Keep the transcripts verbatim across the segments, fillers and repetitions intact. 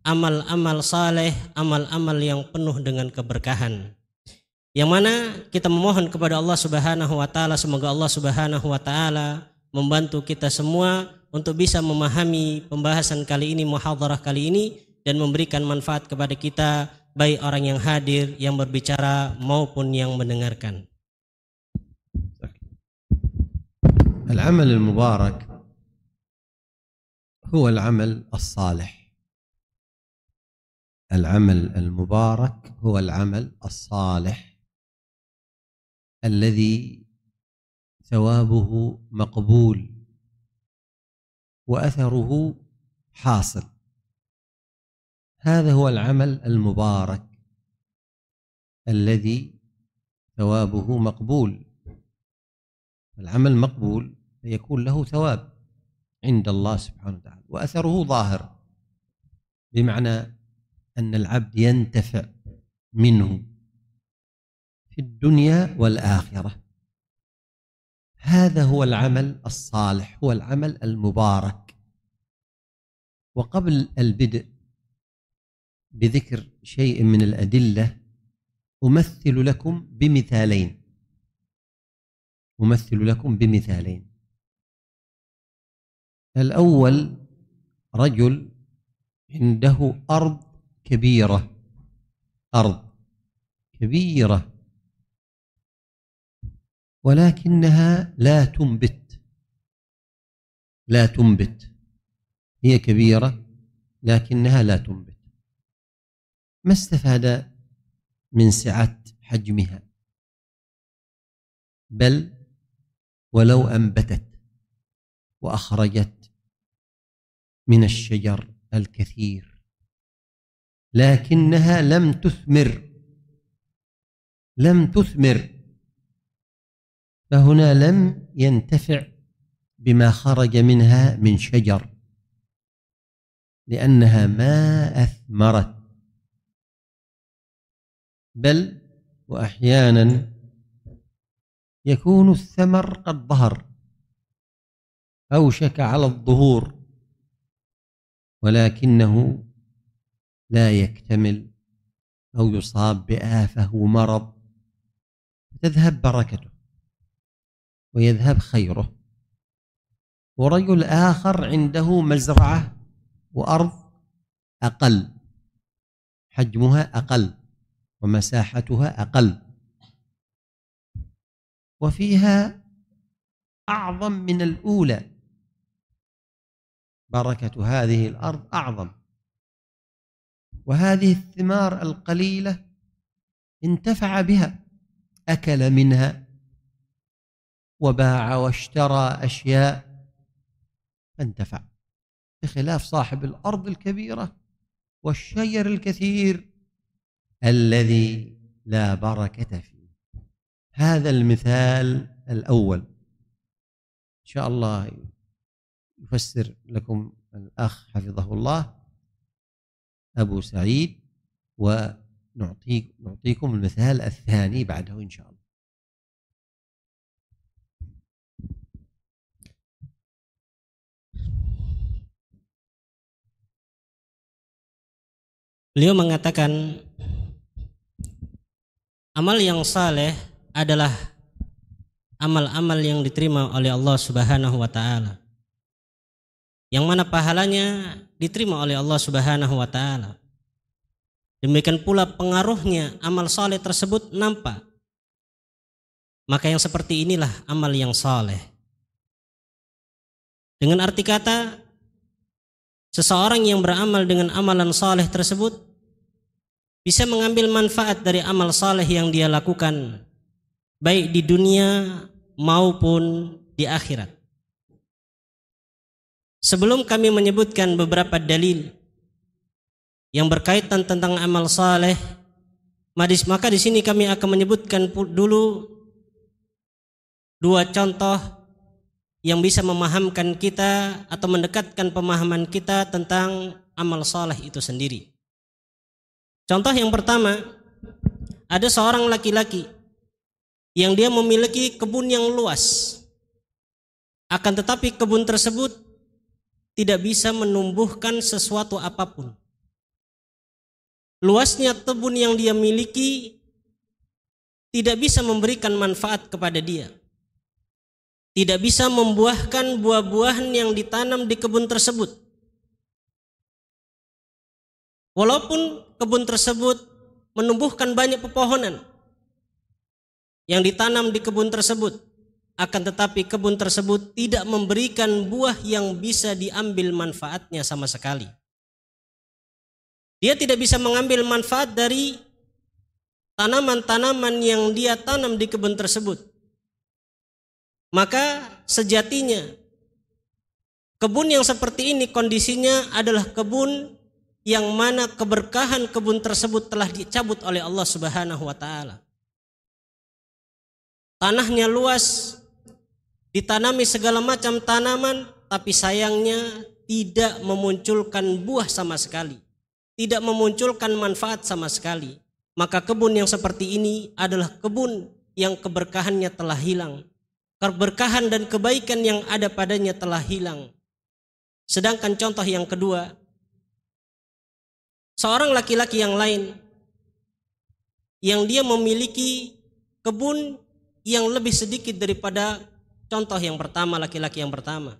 amal-amal saleh, amal-amal yang penuh dengan keberkahan. Yang mana kita memohon kepada Allah Subhanahu wa taala, semoga Allah Subhanahu wa taala membantu kita semua untuk bisa memahami pembahasan kali ini, muhadharah kali ini, dan memberikan manfaat kepada kita, baik orang yang hadir, yang berbicara maupun yang mendengarkan. العمل المبارك هو العمل الصالح. العمل المبارك هو العمل الصالح الذي ثوابه مقبول وأثره حاصل. هذا هو العمل المبارك الذي ثوابه مقبول. العمل مقبول يكون له ثواب عند الله سبحانه وتعالى وأثره ظاهر، بمعنى أن العبد ينتفع منه في الدنيا والآخرة. هذا هو العمل الصالح، هو العمل المبارك. وقبل البدء بذكر شيء من الأدلة أمثل لكم بمثالين أمثل لكم بمثالين الأول رجل عنده أرض كبيرة أرض كبيرة ولكنها لا تنبت لا تنبت هي كبيرة لكنها لا تنبت. ما استفاد من سعة حجمها؟ بل ولو أنبتت وأخرجت من الشجر الكثير لكنها لم تثمر لم تثمر فهنا لم ينتفع بما خرج منها من شجر لأنها ما أثمرت. بل وأحيانا يكون الثمر قد ظهر أوشك على الظهور ولكنه لا يكتمل أو يصاب بآفة ومرض تذهب بركته ويذهب خيره. ورجل آخر عنده مزرعة وأرض أقل، حجمها أقل ومساحتها أقل وفيها أعظم من الأولى، بركة هذه الأرض أعظم، وهذه الثمار القليلة انتفع بها، أكل منها وباع واشترى أشياء فانتفع، بخلاف صاحب الأرض الكبيرة والشجر الكثير الذي لا بركة فيه. هذا المثال الأول إن شاء الله يفسر لكم الأخ حفظه الله أبو سعيد، ونعطيك نعطيكم المثال الثاني بعده إن شاء الله. Beliau mengatakan amal yang saleh adalah amal-amal yang diterima oleh Allah Subhanahu wa taala, yang mana pahalanya diterima oleh Allah Subhanahu wa taala. Demikian pula pengaruhnya amal saleh tersebut nampak. Maka yang seperti inilah amal yang saleh. Dengan arti kata, seseorang yang beramal dengan amalan saleh tersebut bisa mengambil manfaat dari amal saleh yang dia lakukan, baik di dunia maupun di akhirat. Sebelum kami menyebutkan beberapa dalil yang berkaitan tentang amal saleh, maka di sini kami akan menyebutkan dulu dua contoh yang bisa memahamkan kita atau mendekatkan pemahaman kita tentang amal saleh itu sendiri. Contoh yang pertama, ada seorang laki-laki yang dia memiliki kebun yang luas, akan tetapi kebun tersebut tidak bisa menumbuhkan sesuatu apapun. luasnya kebun yang dia miliki tidak bisa memberikan manfaat kepada dia, tidak bisa membuahkan buah-buahan yang ditanam di kebun tersebut. Walaupun kebun tersebut menumbuhkan banyak pepohonan yang ditanam di kebun tersebut, akan tetapi kebun tersebut tidak memberikan buah yang bisa diambil manfaatnya sama sekali. Dia tidak bisa mengambil manfaat dari tanaman-tanaman yang dia tanam di kebun tersebut. Maka sejatinya kebun yang seperti ini kondisinya adalah kebun yang mana keberkahan kebun tersebut telah dicabut oleh Allah Subhanahu wa taala. Tanahnya luas, ditanami segala macam tanaman, tapi sayangnya tidak memunculkan buah sama sekali, tidak memunculkan manfaat sama sekali. Maka kebun yang seperti ini adalah kebun yang keberkahannya telah hilang. Keberkahan dan kebaikan yang ada padanya telah hilang. Sedangkan contoh yang kedua, seorang laki-laki yang lain yang dia memiliki kebun yang lebih sedikit daripada contoh yang pertama, laki-laki yang pertama.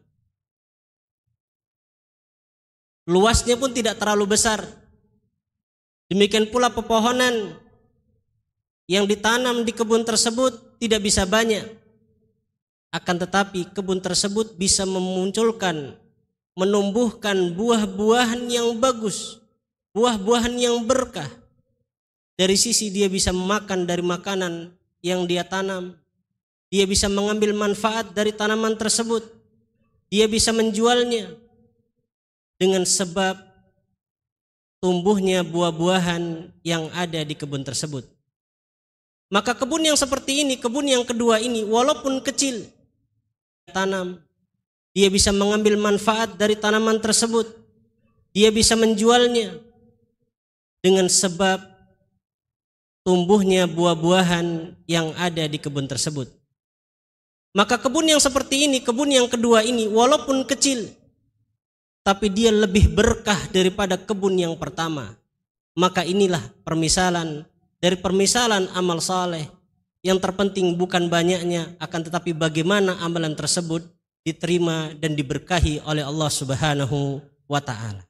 Luasnya pun tidak terlalu besar. Demikian pula pepohonan yang ditanam di kebun tersebut tidak bisa banyak. Akan tetapi kebun tersebut bisa memunculkan, menumbuhkan buah-buahan yang bagus, buah-buahan yang berkah. Dari sisi dia bisa memakan dari makanan yang dia tanam, dia bisa mengambil manfaat dari tanaman tersebut, dia bisa menjualnya dengan sebab tumbuhnya buah-buahan yang ada di kebun tersebut. Maka kebun yang seperti ini, kebun yang kedua ini, walaupun kecil, tanam, dia bisa mengambil manfaat dari tanaman tersebut, dia bisa menjualnya dengan sebab tumbuhnya buah-buahan yang ada di kebun tersebut. Maka kebun yang seperti ini, kebun yang kedua ini, walaupun kecil, tapi dia lebih berkah daripada kebun yang pertama. Maka inilah permisalan dari permisalan amal saleh. Yang terpenting bukan banyaknya, akan tetapi bagaimana amalan tersebut diterima dan diberkahi oleh Allah Subhanahu wa ta'ala.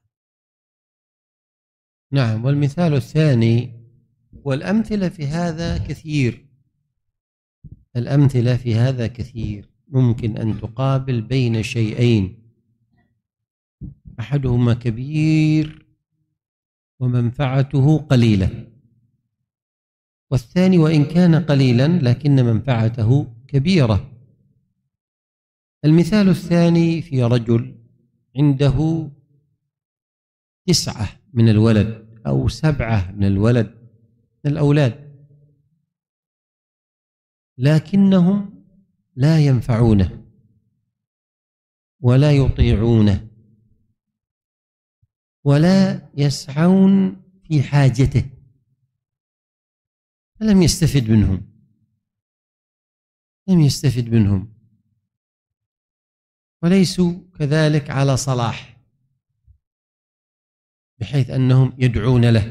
نعم. والمثال الثاني والأمثلة في هذا كثير. الأمثلة في هذا كثير. ممكن أن تقابل بين شيئين، أحدهما كبير ومنفعته قليلة، والثاني وإن كان قليلا لكن منفعته كبيرة. المثال الثاني في رجل عنده تسعة من الولد أو سبعة من الولد من الأولاد، لكنهم لا ينفعونه ولا يطيعونه ولا يسعون في حاجته، فلم يستفد منهم لم يستفد منهم وليسوا كذلك على صلاح بحيث أنهم يدعون له،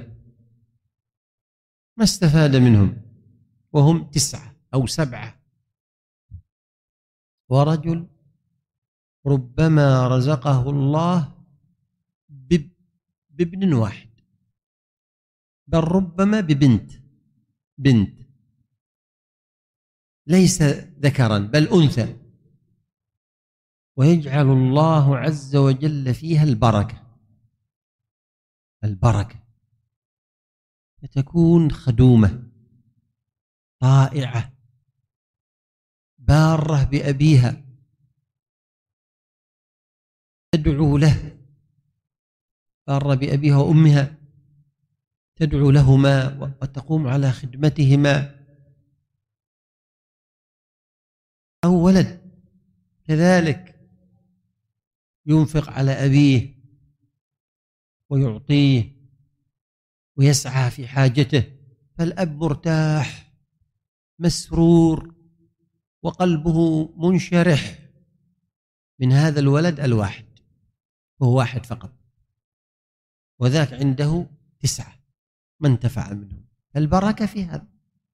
ما استفاد منهم وهم تسعة أو سبعة. ورجل ربما رزقه الله بابن واحد، بل ربما ببنت بنت ليس ذكرا بل أنثى، ويجعل الله عز وجل فيها البركة البركة فتكون خدومة طائعة بارة بأبيها، تدعو له، بارة بأبيها وأمها، تدعو لهما وتقوم على خدمتهما. أو ولد كذلك ينفق على أبيه ويعطيه ويسعى في حاجته، فالأب مرتاح مسرور وقلبه منشرح من هذا الولد الواحد، وهو واحد فقط، وذاك عنده تسعة ما انتفع منهم. البركة في هذا،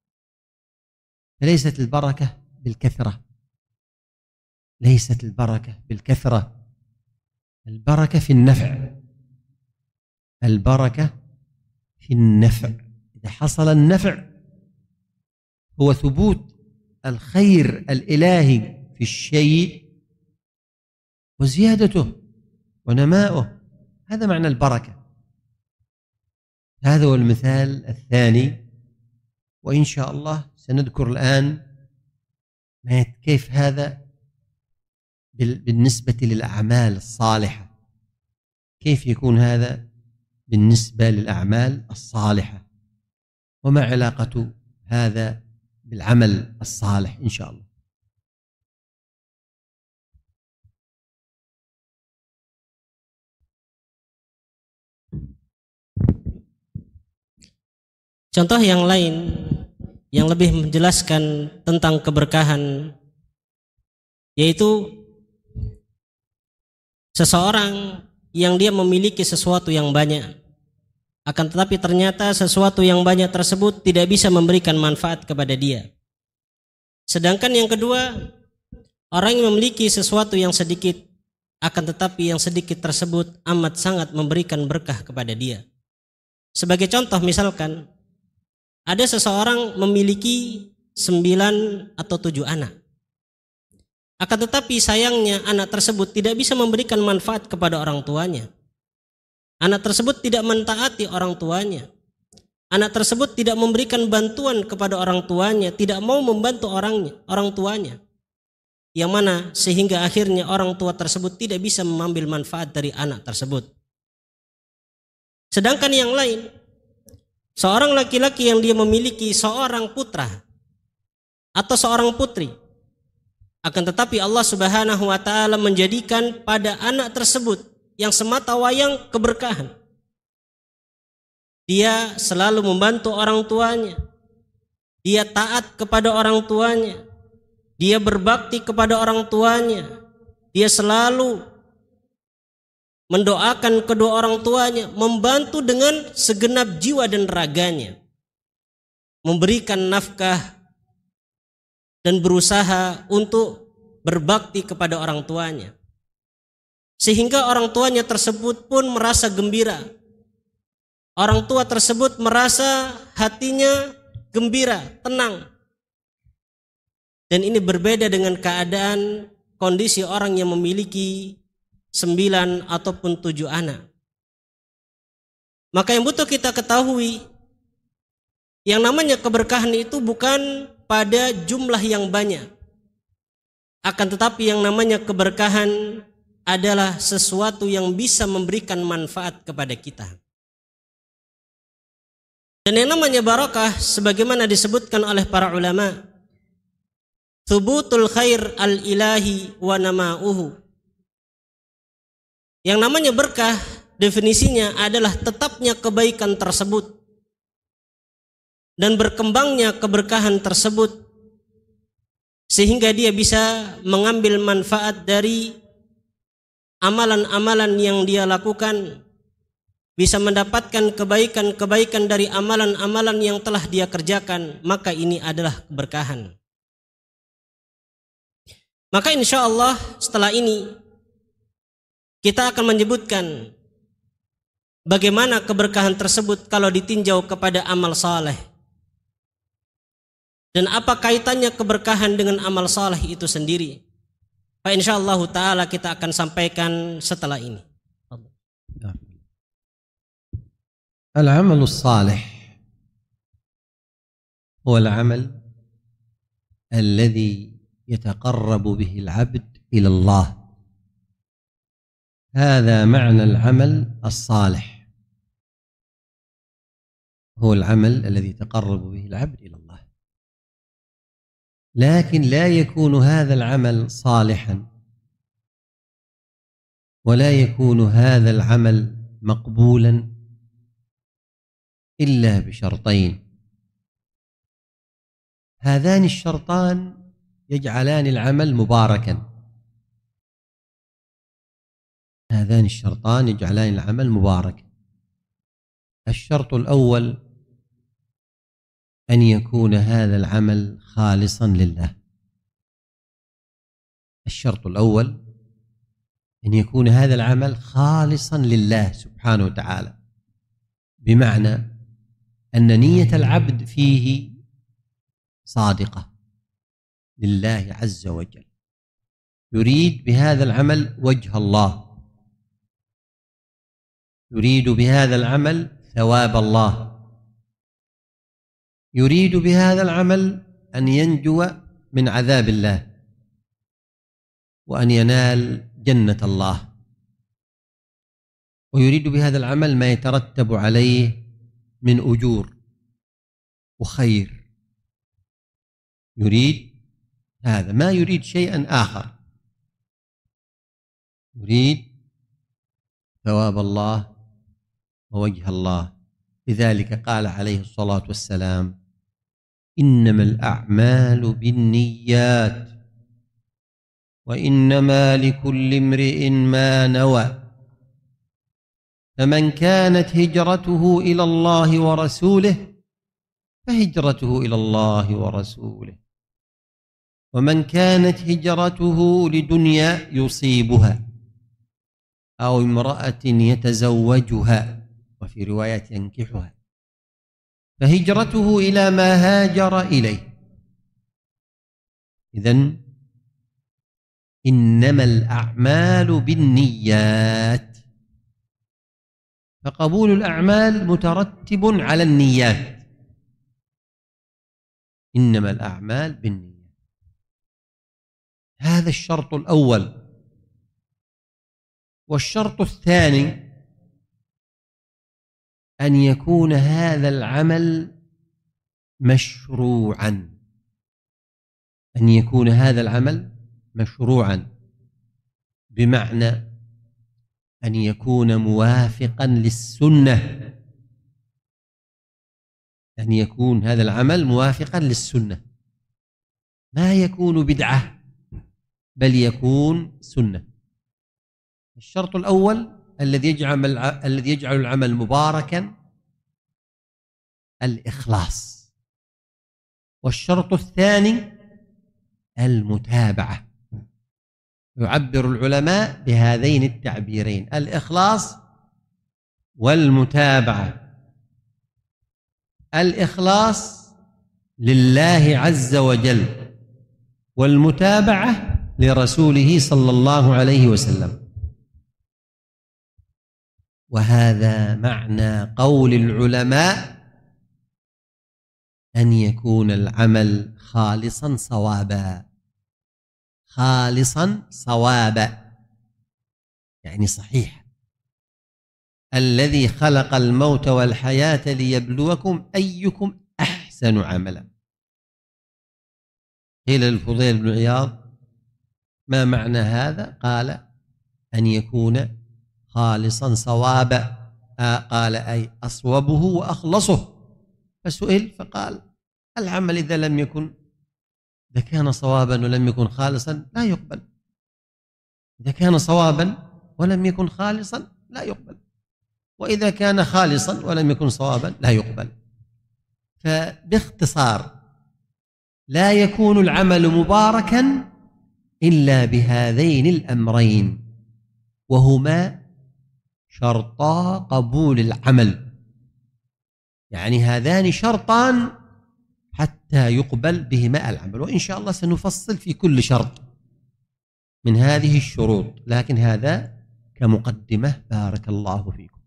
فليست البركة بالكثرة، ليست البركة بالكثرة، البركة في النفع، البركة في النفع. إذا حصل النفع هو ثبوت الخير الإلهي في الشيء وزيادته ونماؤه، هذا معنى البركة. هذا هو المثال الثاني، وإن شاء الله سنذكر الآن كيف هذا بالنسبة للأعمال الصالحة، كيف يكون هذا بالنسبة للأعمال الصالحة، وما علاقة هذا بالعمل الصالح إن شاء الله. Contoh yang lain yang lebih menjelaskan tentang keberkahan, yaitu seseorang yang dia memiliki sesuatu yang banyak, akan tetapi ternyata sesuatu yang banyak tersebut tidak bisa memberikan manfaat kepada dia. Sedangkan yang kedua, orang yang memiliki sesuatu yang sedikit, akan tetapi yang sedikit tersebut amat sangat memberikan berkah kepada dia. Sebagai contoh, misalkan ada seseorang memiliki sembilan atau tujuh anak, akan tetapi sayangnya anak tersebut tidak bisa memberikan manfaat kepada orang tuanya. Anak tersebut tidak mentaati orang tuanya. Anak tersebut tidak memberikan bantuan kepada orang tuanya, tidak mau membantu orangnya, orang tuanya. Yang mana sehingga akhirnya orang tua tersebut tidak bisa mengambil manfaat dari anak tersebut. Sedangkan yang lain, seorang laki-laki yang dia memiliki seorang putra atau seorang putri, akan tetapi Allah Subhanahu wa taala menjadikan pada anak tersebut yang semata wayang keberkahan. Dia selalu membantu orang tuanya, dia taat kepada orang tuanya, dia berbakti kepada orang tuanya, dia selalu mendoakan kedua orang tuanya, membantu dengan segenap jiwa dan raganya, memberikan nafkah dan berusaha untuk berbakti kepada orang tuanya. Sehingga orang tuanya tersebut pun merasa gembira. Orang tua tersebut merasa hatinya gembira, tenang. Dan ini berbeda dengan keadaan kondisi orang yang memiliki sembilan ataupun tujuh anak. Maka yang butuh kita ketahui, yang namanya keberkahan itu bukan pada jumlah yang banyak. Akan tetapi yang namanya keberkahan adalah sesuatu yang bisa memberikan manfaat kepada kita. Dan yang namanya barakah sebagaimana disebutkan oleh para ulama, thubutul khair al-ilahi wa nama'uhu. Yang namanya berkah definisinya adalah tetapnya kebaikan tersebut dan berkembangnya keberkahan tersebut sehingga dia bisa mengambil manfaat dari amalan-amalan yang dia lakukan, bisa mendapatkan kebaikan-kebaikan dari amalan-amalan yang telah dia kerjakan, maka ini adalah keberkahan. Maka insya Allah setelah ini kita akan menyebutkan bagaimana keberkahan tersebut kalau ditinjau kepada amal saleh, dan apa kaitannya keberkahan dengan amal saleh itu sendiri. Fa insyaallah taala kita akan sampaikan setelah ini. العمل الصالح هو العمل الذي يتقرب به العبد إلى الله. هذا معنى العمل الصالح، هو العمل الذي يتقرب به العبد إلى الله. لكن لا يكون هذا العمل صالحا ولا يكون هذا العمل مقبولا إلا بشرطين. هذان الشرطان يجعلان العمل مباركا، هذان الشرطان يجعلان العمل مباركا. الشرط الأول أن يكون هذا العمل خالصا لله. الشرط الأول أن يكون هذا العمل خالصا لله سبحانه وتعالى، بمعنى أن نية العبد فيه صادقة لله عز وجل، يريد بهذا العمل وجه الله، يريد بهذا العمل ثواب الله، يريد بهذا العمل أن ينجو من عذاب الله وأن ينال جنة الله، ويريد بهذا العمل ما يترتب عليه من أجور وخير، يريد هذا، ما يريد شيئا آخر، يريد ثواب الله ووجه الله. لذلك قال عليه الصلاة والسلام: إنما الأعمال بالنيات وإنما لكل امرئ ما نوى، فمن كانت هجرته إلى الله ورسوله فهجرته إلى الله ورسوله، ومن كانت هجرته لدنيا يصيبها أو امرأة يتزوجها، وفي رواية ينكحها، فهجرته إلى ما هاجر إليه. إذن إنما الأعمال بالنيات، فقبول الأعمال مترتب على النيات. إنما الأعمال بالنيات، هذا الشرط الأول. والشرط الثاني أن يكون هذا العمل مشروعا، أن يكون هذا العمل مشروعا بمعنى أن يكون موافقا للسنة، أن يكون هذا العمل موافقا للسنة، ما يكون بدعة بل يكون سنة. الشرط الأول الذي يجعل الذي يجعل العمل مباركا الإخلاص، والشرط الثاني المتابعة. يعبر العلماء بهذين التعبيرين: الإخلاص والمتابعة. الإخلاص لله عز وجل، والمتابعة لرسوله صلى الله عليه وسلم. وهذا معنى قول العلماء أن يكون العمل خالصا صوابا، خالصا صوابا يعني صحيح. الذي خلق الموت والحياة ليبلوكم أيكم أحسن عملا. قيل للفضيل بن عياض: ما معنى هذا؟ قال: أن يكون خالصا صوابا. آه قال: أي أصوبه وأخلصه. فسئل فقال: العمل إذا لم يكن، إذا كان صوابا ولم يكن خالصا لا يقبل، إذا كان صوابا ولم يكن خالصا لا يقبل، وإذا كان خالصا ولم يكن صوابا لا يقبل. فباختصار لا يكون العمل مباركا إلا بهذين الأمرين، وهما شرطا قبول العمل، يعني هذان شرطان حتى يقبل بهما العمل. وإن شاء الله سنفصل في كل شرط من هذه الشروط، لكن هذا كمقدمة. بارك الله فيكم.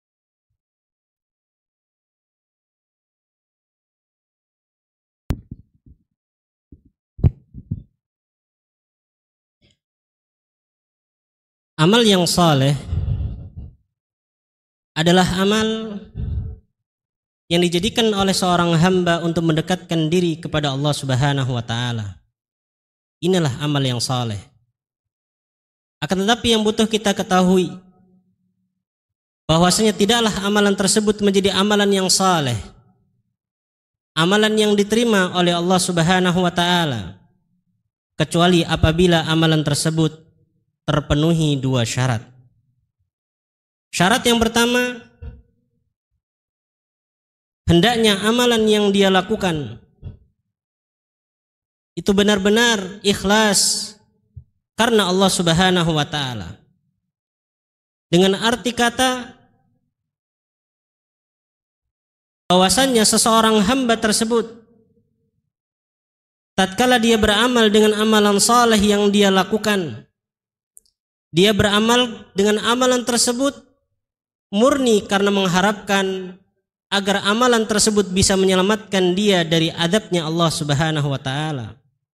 Amal yang saleh adalah amal yang dijadikan oleh seorang hamba untuk mendekatkan diri kepada Allah Subhanahu wa taala. Inilah amal yang saleh. Akan tetapi yang butuh kita ketahui bahwasanya tidaklah amalan tersebut menjadi amalan yang saleh, amalan yang diterima oleh Allah Subhanahu wa taala, kecuali apabila amalan tersebut terpenuhi dua syarat. Syarat yang pertama, hendaknya amalan yang dia lakukan itu benar-benar ikhlas karena Allah Subhanahu wa taala. Dengan arti kata bahwasannya seseorang hamba tersebut tatkala dia beramal dengan amalan saleh yang dia lakukan, dia beramal dengan amalan tersebut murni karena mengharapkan agar amalan tersebut bisa menyelamatkan dia dari azabnya Allah Subhanahu wa taala.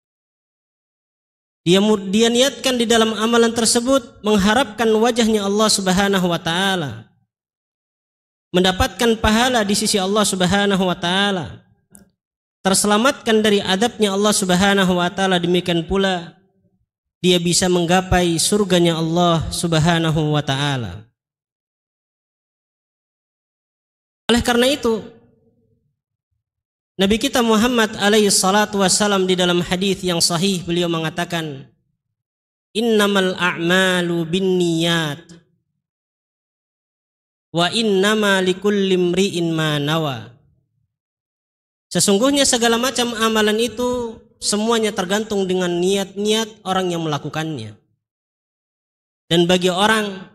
Dia dia niatkan di dalam amalan tersebut mengharapkan wajahnya Allah Subhanahu wa taala, mendapatkan pahala di sisi Allah Subhanahu wa taala, terselamatkan dari azabnya Allah Subhanahu wa taala. Demikian pula dia bisa menggapai surganya Allah Subhanahu wa taala. Oleh karena itu, Nabi kita Muhammad alaihi salatu wassalam di dalam hadis yang sahih beliau mengatakan, innamal a'malu binniyat wa innama likulli imri'in ma nawa. Sesungguhnya segala macam amalan itu semuanya tergantung dengan niat-niat orang yang melakukannya. Dan bagi orang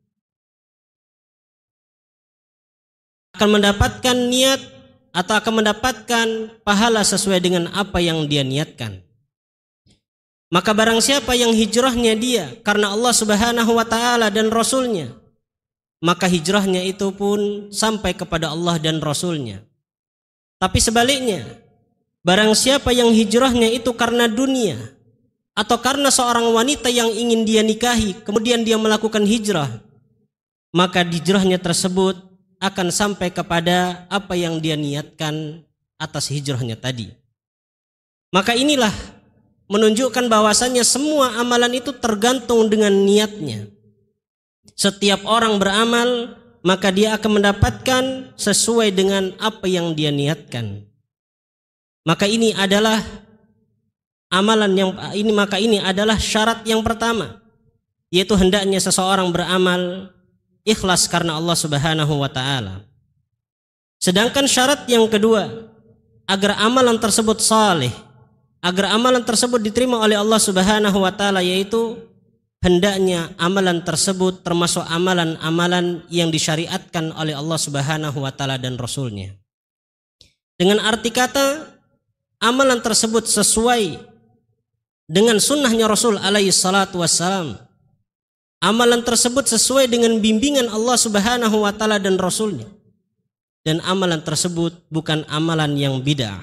akan mendapatkan niat atau akan mendapatkan pahala sesuai dengan apa yang dia niatkan. Maka barang siapa yang hijrahnya dia karena Allah Subhanahu wa taala dan Rasulnya, maka hijrahnya itu pun sampai kepada Allah dan Rasulnya. Tapi sebaliknya, barang siapa yang hijrahnya itu karena dunia atau karena seorang wanita yang ingin dia nikahi, kemudian dia melakukan hijrah, maka hijrahnya tersebut akan sampai kepada apa yang dia niatkan atas hijrahnya tadi. Maka inilah menunjukkan bahwasannya semua amalan itu tergantung dengan niatnya. Setiap orang beramal, maka dia akan mendapatkan sesuai dengan apa yang dia niatkan. Maka ini adalah amalan yang ini maka ini adalah syarat yang pertama, yaitu hendaknya seseorang beramal ikhlas karena Allah Subhanahu wa taala. Sedangkan syarat yang kedua, agar amalan tersebut saleh, agar amalan tersebut diterima oleh Allah Subhanahu wa taala, yaitu hendaknya amalan tersebut termasuk amalan-amalan yang disyariatkan oleh Allah Subhanahu wa taala dan Rasulnya. Dengan arti kata, amalan tersebut sesuai dengan sunnahnya Rasul alaihi salatu wassalam. Amalan tersebut sesuai dengan bimbingan Allah Subhanahu wa taala dan Rasulnya. Dan amalan tersebut bukan amalan yang bid'ah.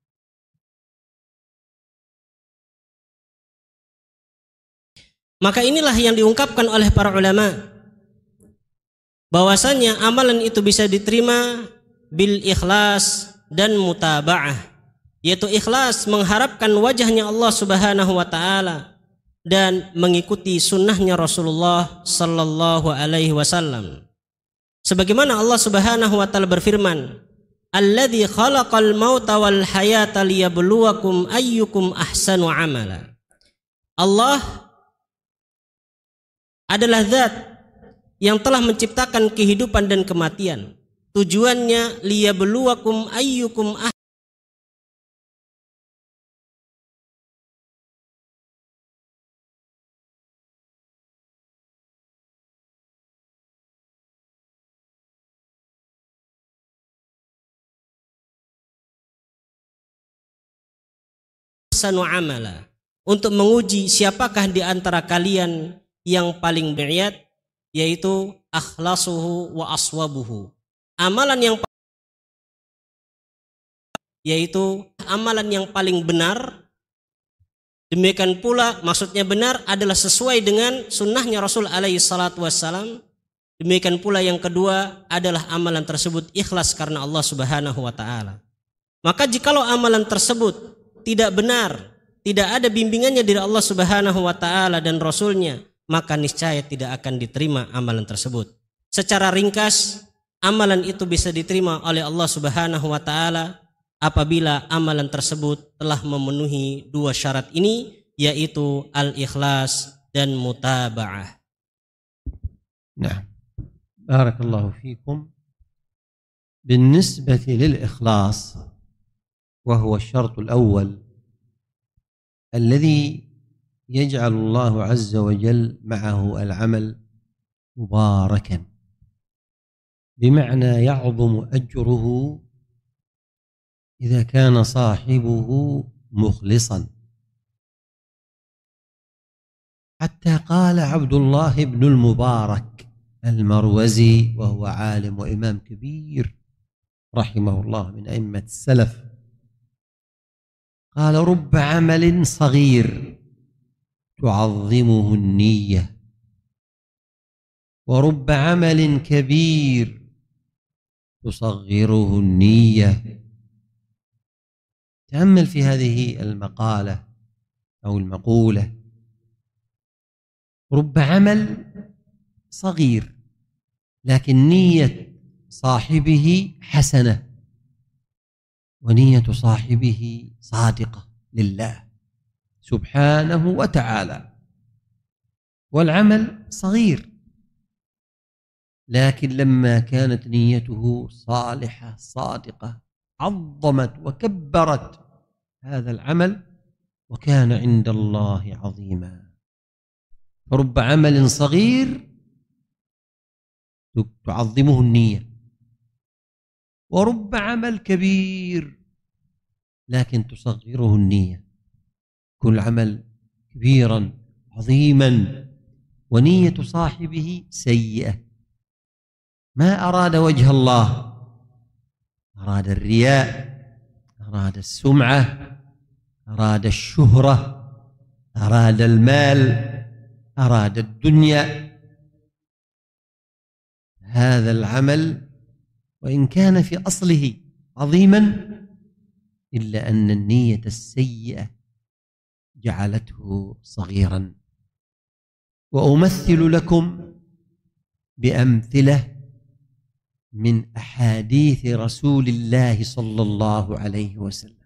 Maka inilah yang diungkapkan oleh para ulama, bahwasanya amalan itu bisa diterima bil ikhlas dan mutaba'ah, yaitu ikhlas mengharapkan wajahnya Allah Subhanahu wa taala dan mengikuti sunnahnya Rasulullah sallallahu alaihi wasallam. Sebagaimana Allah Subhanahu wa taala berfirman, "Alladzi khalaqal mauta wal hayata liyabluwakum ayyukum ahsanu amala." Allah adalah zat yang telah menciptakan kehidupan dan kematian. Tujuannya liyabluwakum ayyukum ahsanu amala, untuk menguji siapakah di antara kalian yang paling beriat, yaitu akhlasuhu wa aswabuhu, amalan yang yaitu amalan yang paling benar. Demikian pula maksudnya benar adalah sesuai dengan sunnahnya Rasul alaihi salatu wassalam. Demikian pula yang kedua adalah amalan tersebut ikhlas karena Allah Subhanahu wa taala. Maka jikalau amalan tersebut tidak benar, tidak ada bimbingannya dari Allah Subhanahu wa taala dan Rasulnya, maka niscaya tidak akan diterima amalan tersebut. Secara ringkas, amalan itu bisa diterima oleh Allah Subhanahu wa taala apabila amalan tersebut telah memenuhi dua syarat ini, yaitu al-ikhlas dan mutaba'ah. Nah, barakallahu fikum. بالنسبة للإخلاص، وهو الشرط الأول الذي يجعل الله عز وجل معه العمل مباركا، بمعنى يعظم أجره إذا كان صاحبه مخلصا. حتى قال عبد الله بن المبارك المروزي، وهو عالم وإمام كبير رحمه الله من أئمة السلف، قال: رب عمل صغير تعظمه النية، ورب عمل كبير تصغره النية. تأمل في هذه المقالة أو المقولة: رب عمل صغير لكن نية صاحبه حسنة، ونية صاحبه صادقة لله سبحانه وتعالى، والعمل صغير لكن لما كانت نيته صالحة صادقة عظمت وكبرت هذا العمل وكان عند الله عظيما. فرب عمل صغير تعظمه النية، ورب عمل كبير لكن تصغره النية. كل عمل كبيرا عظيما ونية صاحبه سيئة، ما أراد وجه الله، أراد الرياء، أراد السمعة، أراد الشهرة، أراد المال، أراد الدنيا. هذا العمل وإن كان في أصله عظيما إلا أن النية السيئة جعلته صغيرا. وأمثل لكم بأمثلة من أحاديث رسول الله صلى الله عليه وسلم.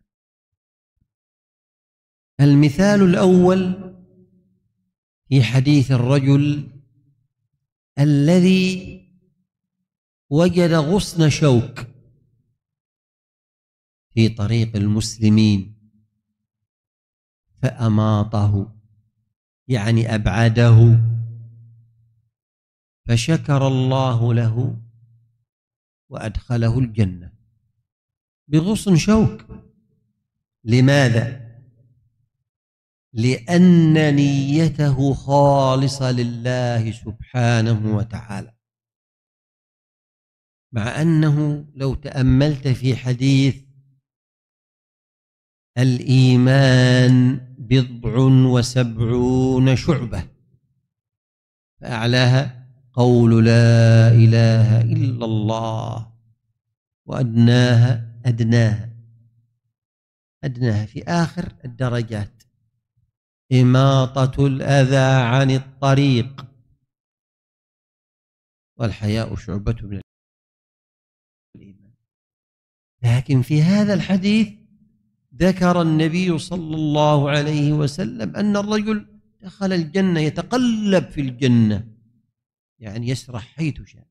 المثال الأول في حديث الرجل الذي وجد غصن شوك في طريق المسلمين فأماطه، يعني أبعده، فشكر الله له وأدخله الجنة بغصن شوك. لماذا؟ لأن نيته خالصة لله سبحانه وتعالى، مع أنه لو تأملت في حديث الإيمان بضع وسبعون شعبة فأعلاها قول لا إله إلا الله، وأدناها أدناها أدناها في آخر الدرجات إماطة الأذى عن الطريق، والحياء شعبة من الإيمان. لكن في هذا الحديث ذكر النبي صلى الله عليه وسلم أن الرجل دخل الجنة يتقلب في الجنة، يعني يسرح حيث شاء،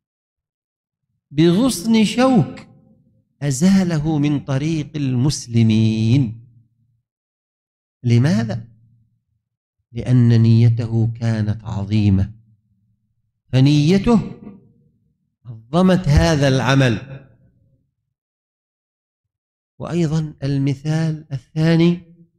بغصن شوك أزاله من طريق المسلمين. لماذا؟ لأن نيته كانت عظيمة، فنيته عظمت هذا العمل. وأيضا المثال الثاني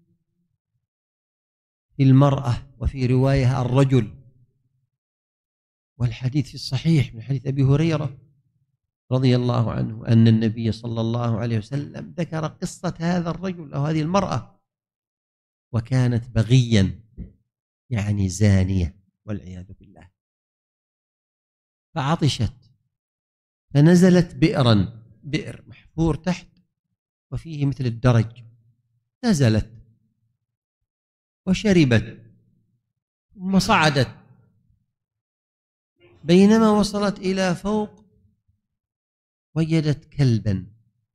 في المرأة، وفي رواية الرجل، والحديث في الصحيح من حديث أبي هريرة رضي الله عنه أن النبي صلى الله عليه وسلم ذكر قصة هذا الرجل أو هذه المرأة، وكانت بغيا يعني زانية والعياذ بالله، فعطشت فنزلت بئرا، بئر محفور تحت وفيه مثل الدرج، نزلت وشربت ثم صعدت، بينما وصلت إلى فوق وجدت كلبا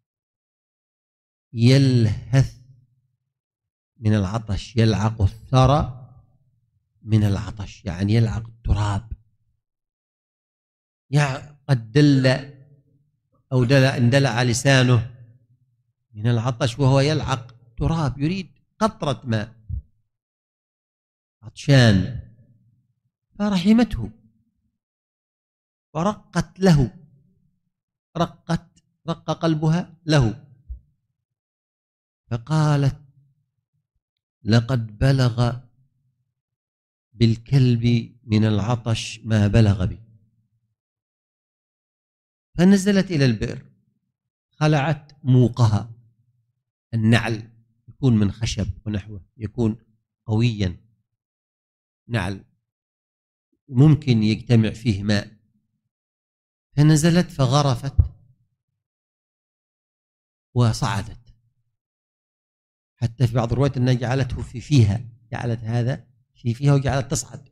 يلهث من العطش، يلعق الثرى من العطش، يعني يلعق التراب، قد دل أو دلع اندلع لسانه من العطش وهو يلعق تراب يريد قطرة ماء، عطشان، فرحمته ورقت له، رقت رق قلبها له، فقالت لقد بلغ بالكلب من العطش ما بلغ بي. فنزلت إلى البئر، خلعت موقها، النعل يكون من خشب ونحوه، يكون قويا، نعل ممكن يجتمع فيه ماء، فنزلت فغرفت وصعدت، حتى في بعض الروايات أنها جعلته في فيها، جعلت هذا في فيها وجعلت تصعد،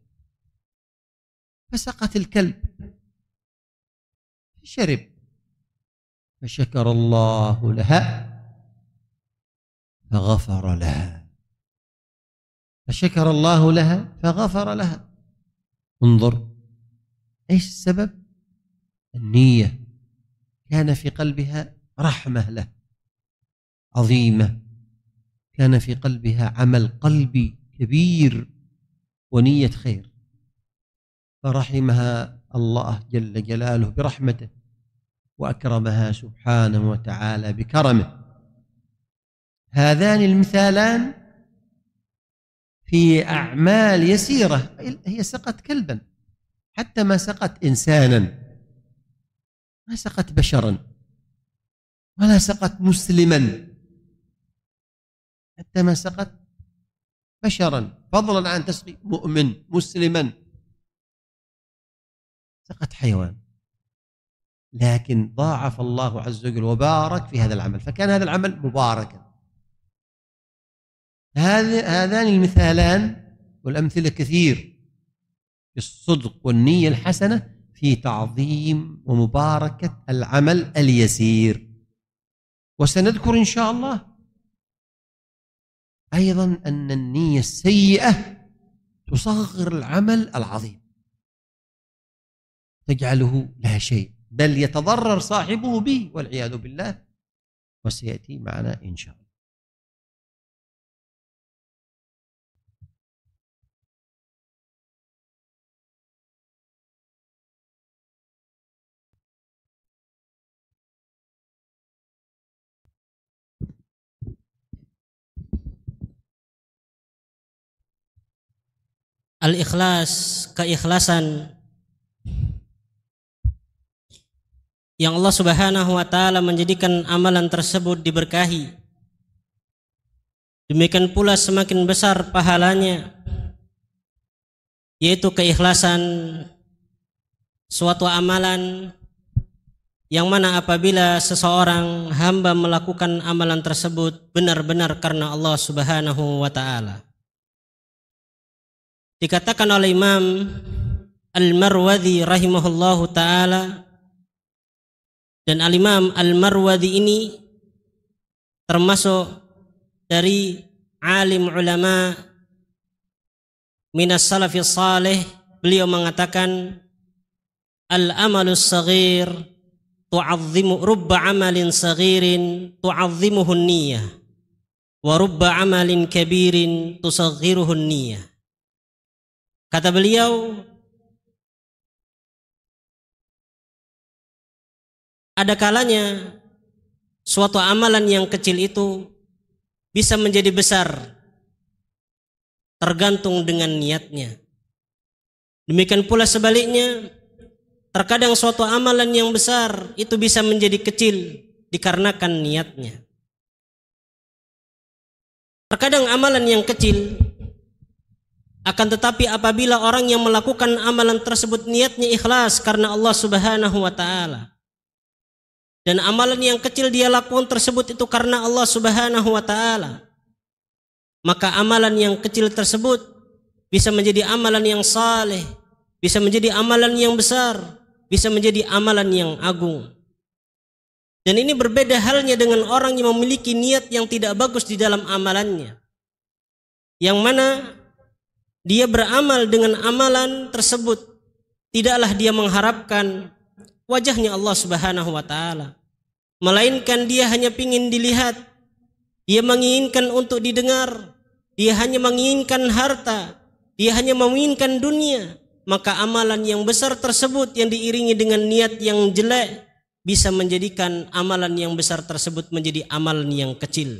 فسقت الكلب شرب، فشكر الله لها فغفر لها، فشكر الله لها فغفر لها. انظر ايش السبب؟ النية، كان في قلبها رحمة له عظيمة، كان في قلبها عمل قلبي كبير ونية خير، فرحمها الله جل جلاله برحمته، وأكرمها سبحانه وتعالى بكرمه. هذان المثالان في أعمال يسيرة، هي سقت كلبا، حتى ما سقت إنسانا، ما سقت بشرا، ولا سقت مسلما، حتى ما سقت بشرا، فضلا عن تسقي مؤمن مسلما، سقت حيوان. لكن ضاعف الله عز وجل وبارك في هذا العمل، فكان هذا العمل مباركا. هذان المثالان والأمثلة كثير في الصدق والنية الحسنة في تعظيم ومباركة العمل اليسير. وسنذكر إن شاء الله أيضا أن النية السيئة تصغر العمل العظيم، تجعله لا شيء، بل يتضرر صاحبه به والعياذ بالله، وسيأتي معنا إن شاء الله. Al-ikhlas, keikhlasan yang Allah Subhanahu wa taala menjadikan amalan tersebut diberkahi. Demikian pula semakin besar pahalanya, yaitu keikhlasan suatu amalan yang mana apabila seseorang hamba melakukan amalan tersebut benar-benar karena Allah Subhanahu wa taala. Dikatakan oleh Imam Al-Marwazi rahimahullahu ta'ala, dan Al-Imam Al-Marwazi ini termasuk dari alim ulama minas salafis salih. Beliau mengatakan al-amalus saghir tu'azzimu rubba amalin saghirin tu'azzimuhun niyah wa rubba amalin kabirin tusaghiruhun niyah. Kata beliau, ada kalanya suatu amalan yang kecil itu bisa menjadi besar tergantung dengan niatnya. Demikian pula sebaliknya, terkadang suatu amalan yang besar itu bisa menjadi kecil dikarenakan niatnya. Terkadang amalan yang kecil, akan tetapi apabila orang yang melakukan amalan tersebut niatnya ikhlas karena Allah Subhanahu wa taala, dan amalan yang kecil dia lakukan tersebut itu karena Allah Subhanahu wa taala, maka amalan yang kecil tersebut bisa menjadi amalan yang saleh, bisa menjadi amalan yang besar, bisa menjadi amalan yang agung. Dan ini berbeda halnya dengan orang yang memiliki niat yang tidak bagus di dalam amalannya, yang mana dia beramal dengan amalan tersebut tidaklah dia mengharapkan wajahnya Allah Subhanahu wa taala, melainkan dia hanya ingin dilihat, dia menginginkan untuk didengar, dia hanya menginginkan harta, dia hanya menginginkan dunia, maka amalan yang besar tersebut yang diiringi dengan niat yang jelek bisa menjadikan amalan yang besar tersebut menjadi amalan yang kecil.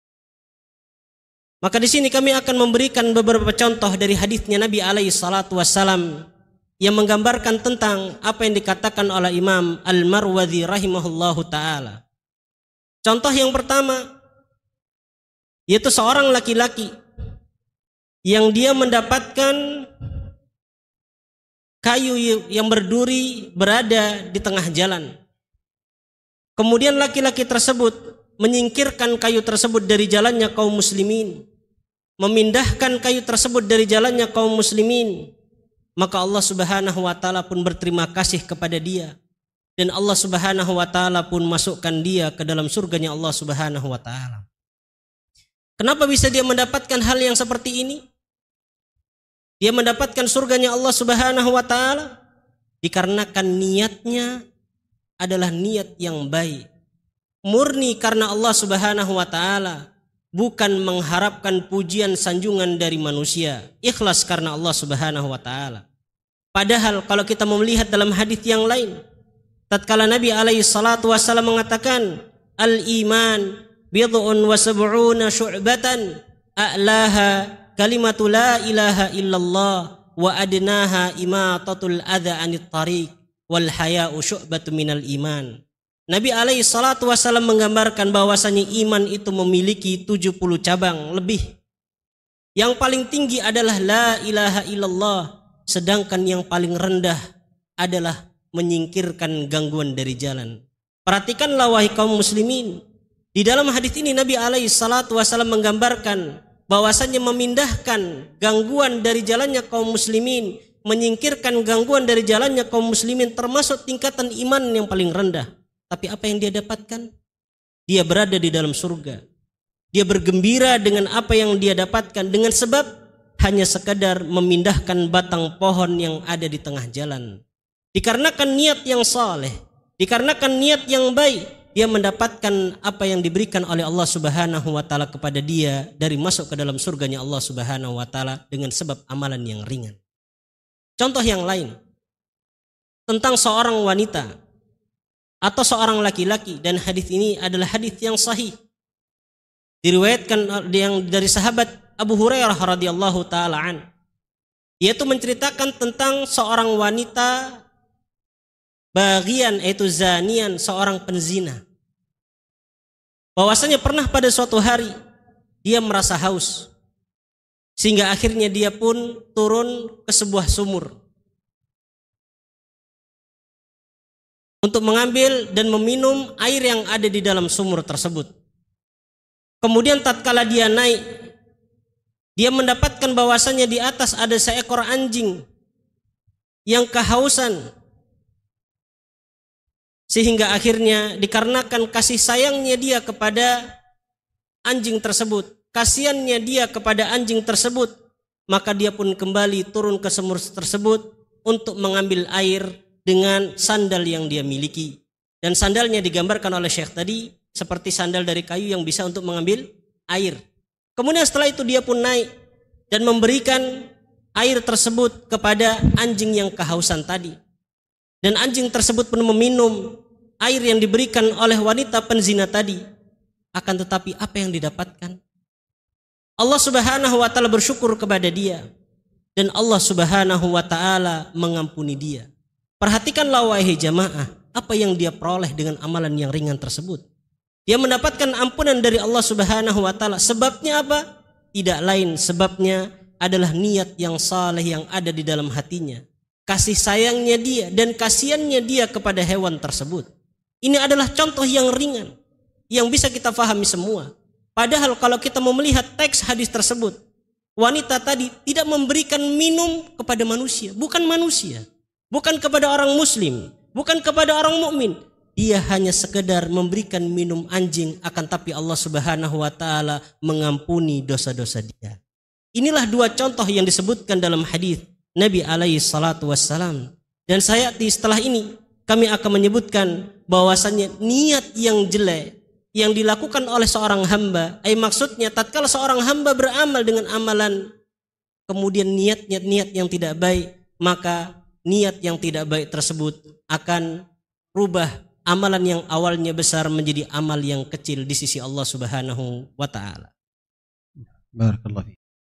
Maka di sini kami akan memberikan beberapa contoh dari hadisnya Nabi alaihi salatu wassalam yang menggambarkan tentang apa yang dikatakan oleh Imam Al-Marwazi rahimahullahu ta'ala. Contoh yang pertama, yaitu seorang laki-laki yang dia mendapatkan kayu yang berduri berada di tengah jalan. Kemudian laki-laki tersebut menyingkirkan kayu tersebut dari jalannya kaum muslimin, memindahkan kayu tersebut dari jalannya kaum muslimin. Maka Allah subhanahu wa ta'ala pun berterima kasih kepada dia, dan Allah subhanahu wa ta'ala pun masukkan dia ke dalam surganya Allah subhanahu wa ta'ala. Kenapa bisa dia mendapatkan hal yang seperti ini? Dia mendapatkan surganya Allah subhanahu wa ta'ala dikarenakan niatnya adalah niat yang baik, murni karena Allah subhanahu wa ta'ala, bukan mengharapkan pujian sanjungan dari manusia, ikhlas karena Allah subhanahu wa ta'ala. Padahal kalau kita mau melihat dalam hadis yang lain, tatkala Nabi alaihi salatu wassalam mengatakan, al-iman bid'un wa sab'una syu'batan a'laha kalimatu la ilaha illallah wa adnaha imatatul adha anit tariq wal haya'u syu'batu minal iman. Nabi alaihi salatu wassalam menggambarkan bahwasanya iman itu memiliki tujuh puluh cabang lebih. Yang paling tinggi adalah la ilaha illallah, sedangkan yang paling rendah adalah menyingkirkan gangguan dari jalan. Perhatikanlah wahai kaum muslimin, di dalam hadis ini Nabi alaihi salatu wassalam menggambarkan bahwasanya memindahkan gangguan dari jalannya kaum muslimin, menyingkirkan gangguan dari jalannya kaum muslimin termasuk tingkatan iman yang paling rendah. Tapi apa yang dia dapatkan? Dia berada di dalam surga. Dia bergembira dengan apa yang dia dapatkan dengan sebab hanya sekadar memindahkan batang pohon yang ada di tengah jalan. Dikarenakan niat yang saleh, dikarenakan niat yang baik, dia mendapatkan apa yang diberikan oleh Allah subhanahu wa ta'ala kepada dia dari masuk ke dalam surganya Allah subhanahu wa ta'ala dengan sebab amalan yang ringan. Contoh yang lain tentang seorang wanita atau seorang laki-laki, dan hadis ini adalah hadis yang sahih, diriwayatkan yang dari sahabat Abu Hurairah radhiyallahu taala an, yaitu menceritakan tentang seorang wanita bagian, yaitu zanian, seorang penzina. Bahwasanya pernah pada suatu hari dia merasa haus, sehingga akhirnya dia pun turun ke sebuah sumur untuk mengambil dan meminum air yang ada di dalam sumur tersebut. Kemudian tatkala dia naik, dia mendapatkan bahwasanya di atas ada seekor anjing yang kehausan, sehingga akhirnya dikarenakan kasih sayangnya dia kepada anjing tersebut, kasihannya dia kepada anjing tersebut, maka dia pun kembali turun ke sumur tersebut untuk mengambil air dengan sandal yang dia miliki. Dan sandalnya digambarkan oleh Syekh tadi seperti sandal dari kayu yang bisa untuk mengambil air. Kemudian setelah itu dia pun naik dan memberikan air tersebut kepada anjing yang kehausan tadi. Dan anjing tersebut pun meminum air yang diberikan oleh wanita penzina tadi. Akan tetapi apa yang didapatkan? Allah subhanahu wa ta'ala bersyukur kepada dia, dan Allah subhanahu wa ta'ala mengampuni dia. Perhatikanlah wahai jamaah, apa yang dia peroleh dengan amalan yang ringan tersebut. Dia mendapatkan ampunan dari Allah subhanahu wa ta'ala. Sebabnya apa? Tidak lain, sebabnya adalah niat yang saleh yang ada di dalam hatinya. Kasih sayangnya dia dan kasihannya dia kepada hewan tersebut. Ini adalah contoh yang ringan yang bisa kita fahami semua. Padahal kalau kita mau melihat teks hadis tersebut, wanita tadi tidak memberikan minum kepada manusia, bukan manusia, bukan kepada orang muslim, bukan kepada orang mukmin. Dia hanya sekedar memberikan minum anjing, akan tapi Allah subhanahu wa ta'ala mengampuni dosa-dosa dia. Inilah dua contoh yang disebutkan dalam hadis Nabi alaihi salatu wassalam. Dan saya di setelah ini kami akan menyebutkan bahwasannya niat yang jelek yang dilakukan oleh seorang hamba, ay maksudnya tatkala seorang hamba beramal dengan amalan kemudian niatnya niat yang tidak baik, maka niat yang tidak baik tersebut akan rubah amalan yang awalnya besar menjadi amal yang kecil di sisi Allah Subhanahu wa taala. Barakallahu fiik.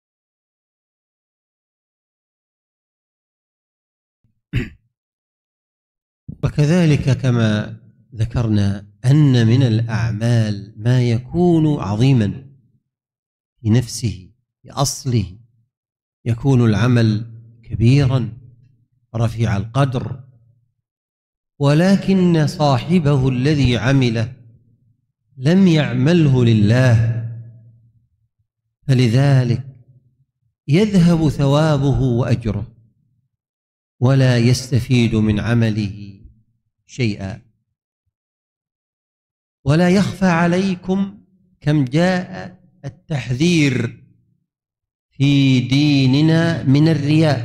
وكذلك كما ذكرنا أن من الأعمال ما يكون عظيما في نفسه في أصله، يكون العمل كبيرا رفيع القدر، ولكن صاحبه الذي عمله لم يعمله لله، فلذلك يذهب ثوابه وأجره ولا يستفيد من عمله شيئا. ولا يخفى عليكم كم جاء التحذير في ديننا من الرياء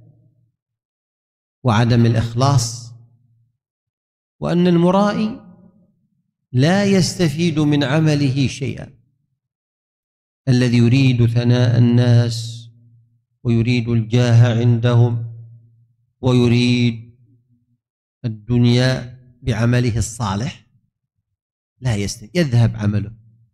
وعدم الإخلاص، وأن المرائي لا يستفيد من عمله شيئا. الذي يريد ثناء الناس ويريد الجاه عندهم ويريد الدنيا بعمله الصالح لا يستفيد، يذهب عمله.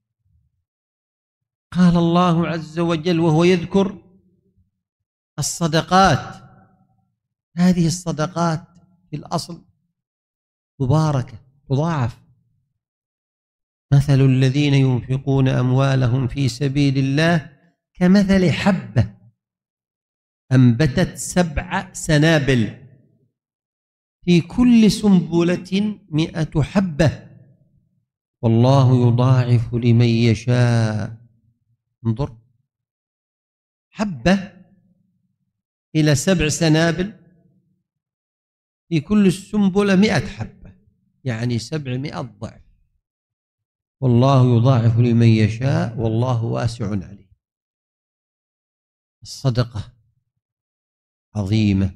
قال الله عز وجل وهو يذكر الصدقات، هذه الصدقات في الأصل مباركة تضاعف. مثل الذين ينفقون أموالهم في سبيل الله كمثل حبة أنبتت سبع سنابل في كل سنبلة مئة حبة والله يضاعف لمن يشاء. انظر، حبة إلى سبع سنابل في كل سنبلة مئة حبة، يعني سبعمائة ضعف. والله يضاعف لمن يشاء والله واسع عليم. الصدقة عظيمة،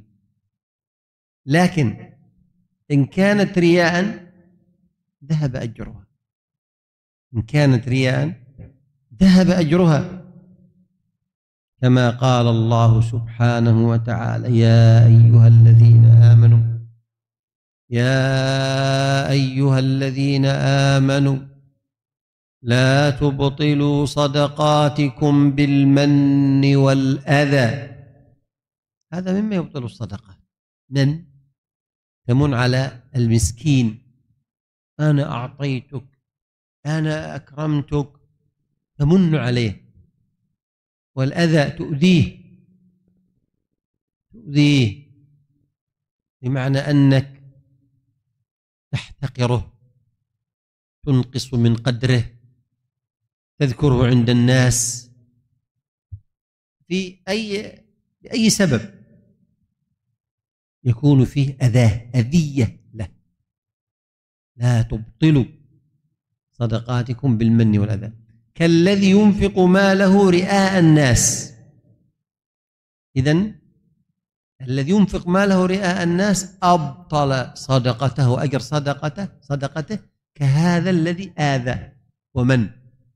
لكن إن كانت رياء ذهب أجرها، إن كانت رياء ذهب أجرها، كما قال الله سبحانه وتعالى يا أيها الذين آمنوا يا أيها الذين آمنوا لا تبطلوا صدقاتكم بالمن والأذى. هذا مما يبطل الصدقات. من تمن على المسكين، أنا أعطيتك، أنا أكرمتك، تمن عليه. والأذى تؤذيه، تؤذيه بمعنى أنك تحتقره، تنقص من قدره، تذكره عند الناس في أي بأي سبب يكون فيه أذاه، أذية له. لا تبطلوا صدقاتكم بالمن والأذى كالذي ينفق ماله رئاء الناس. إذن الذي ينفق ماله رئاء الناس أبطل صدقته وأجر صدقته صدقته كهذا الذي آذى ومن.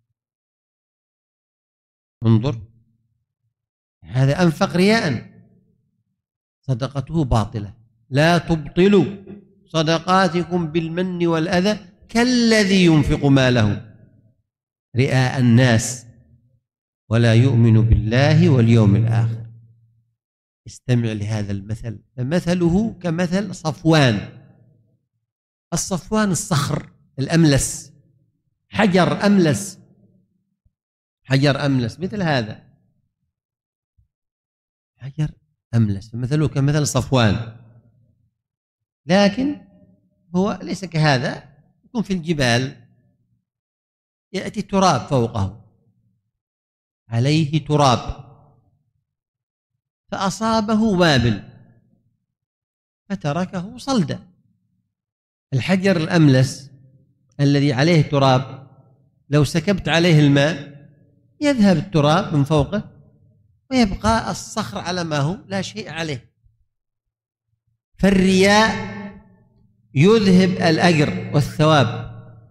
انظر، هذا أنفق رياء صدقته باطلة. لا تبطلوا صدقاتكم بالمن والأذى كالذي ينفق ماله رئاء الناس ولا يؤمن بالله واليوم الآخر. استمع لهذا المثل، فمثله كمثل صفوان. الصفوان الصخر الأملس، حجر أملس، حجر أملس مثل هذا، حجر أملس، فمثله كمثل صفوان. لكن هو ليس كهذا، يكون في الجبال يأتي تراب فوقه، عليه تراب، فأصابه وابل فتركه صلدا. الحجر الأملس الذي عليه تراب لو سكبت عليه الماء يذهب التراب من فوقه ويبقى الصخر على ما هو، لا شيء عليه. فالرياء يذهب الأجر والثواب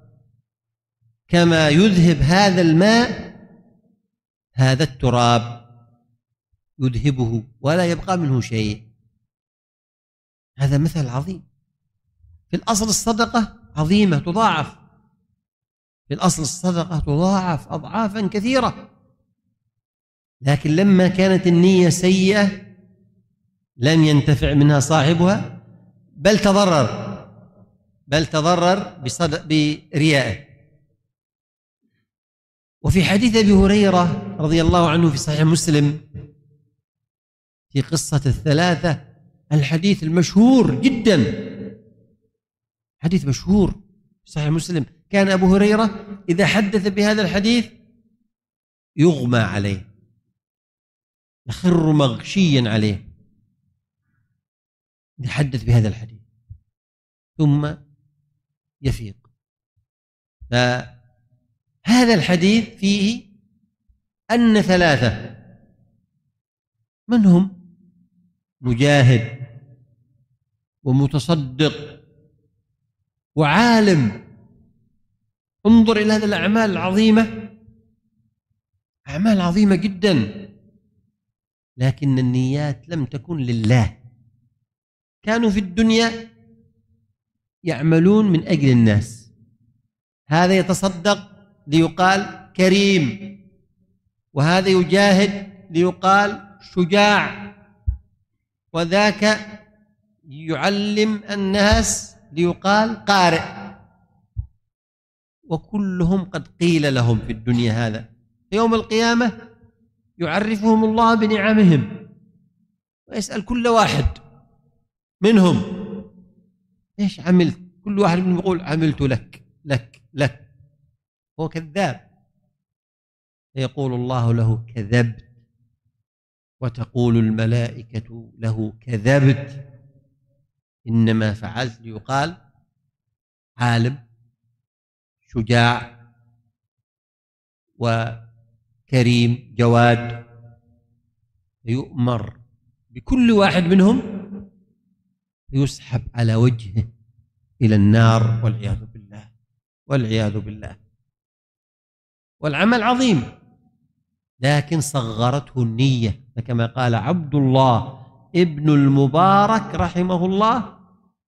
كما يذهب هذا الماء هذا التراب، يذهبه ولا يبقى منه شيء. هذا مثل عظيم. في الأصل الصدقة عظيمة تضاعف، في الأصل الصدقة تضاعف أضعافا كثيرة، لكن لما كانت النية سيئة لم ينتفع منها صاحبها، بل تضرر بل تضرر بريائه. وفي حديث أبي هريرة رضي الله عنه في صحيح مسلم في قصة الثلاثة، الحديث المشهور جدا، حديث مشهور في صحيح مسلم، كان أبو هريرة إذا حدث بهذا الحديث يغمى عليه، يخر مغشيا عليه يحدث بهذا الحديث ثم يفيق. فهذا الحديث فيه أن ثلاثة، من هم؟ مجاهد ومتصدق وعالم. انظر إلى هذه الأعمال العظيمة، أعمال عظيمة جدا، لكن النيات لم تكن لله. كانوا في الدنيا يعملون من أجل الناس، هذا يتصدق ليقال كريم، وهذا يجاهد ليقال شجاع، وذاك يعلم الناس ليقال قارئ، وكلهم قد قيل لهم في الدنيا هذا. في يوم القيامة يعرفهم الله بنعمهم ويسأل كل واحد منهم ايش عملت؟ كل واحد منهم يقول عملت لك لك لك، هو كذاب. يقول الله له كذبت، وتقول الملائكة له كذبت، إنما فعلت ليقال عالم شجاع وكريم جواد. يؤمر بكل واحد منهم يسحب على وجهه إلى النار والعياذ بالله والعياذ بالله. والعمل عظيم لكن صغرته النية، فكما قال عبد الله ابن المبارك رحمه الله: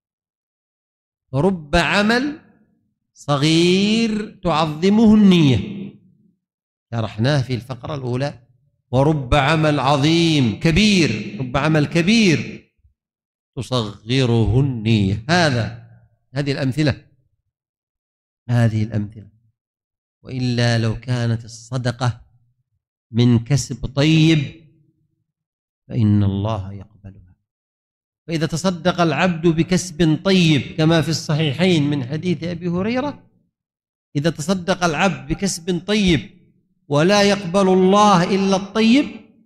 رب عمل صغير تعظمه النية، شرحناه في الفقرة الأولى، ورب عمل عظيم كبير، رب عمل كبير تصغره النية. هذا هذه الأمثلة هذه الأمثلة وإلا لو كانت الصدقة من كسب طيب فإن الله يقبلها. فإذا تصدق العبد بكسب طيب كما في الصحيحين من حديث أبي هريرة، إذا تصدق العبد بكسب طيب ولا يقبل الله إلا الطيب،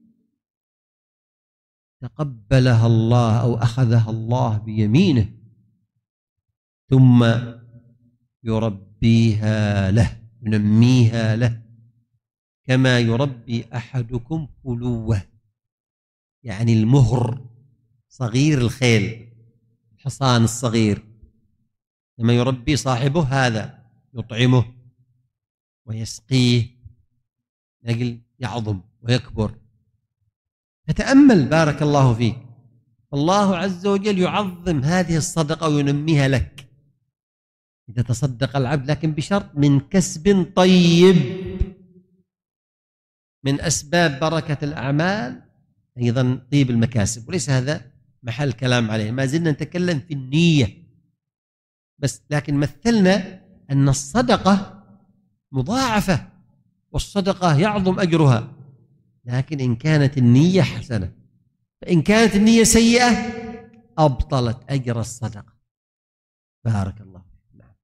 تقبلها الله أو أخذها الله بيمينه ثم يربيها له، ينميها له، كما يربي أحدكم فلوه، يعني المهر صغير الخيل، الحصان الصغير، كما يربي صاحبه هذا، يطعمه ويسقيه لأجل يعظم ويكبر. فتأمل بارك الله فيك، الله عز وجل يعظم هذه الصدقة وينميها لك إذا تصدق العبد، لكن بشرط من كسب طيب. من أسباب بركة الأعمال أيضا طيب المكاسب، وليس هذا محل كلام عليه، ما زلنا نتكلم في النية بس، لكن مثلنا أن الصدقة مضاعفة والصدقة يعظم أجرها، لكن إن كانت النية حسنة، فإن كانت النية سيئة أبطلت أجر الصدقة. بارك الله. نعم.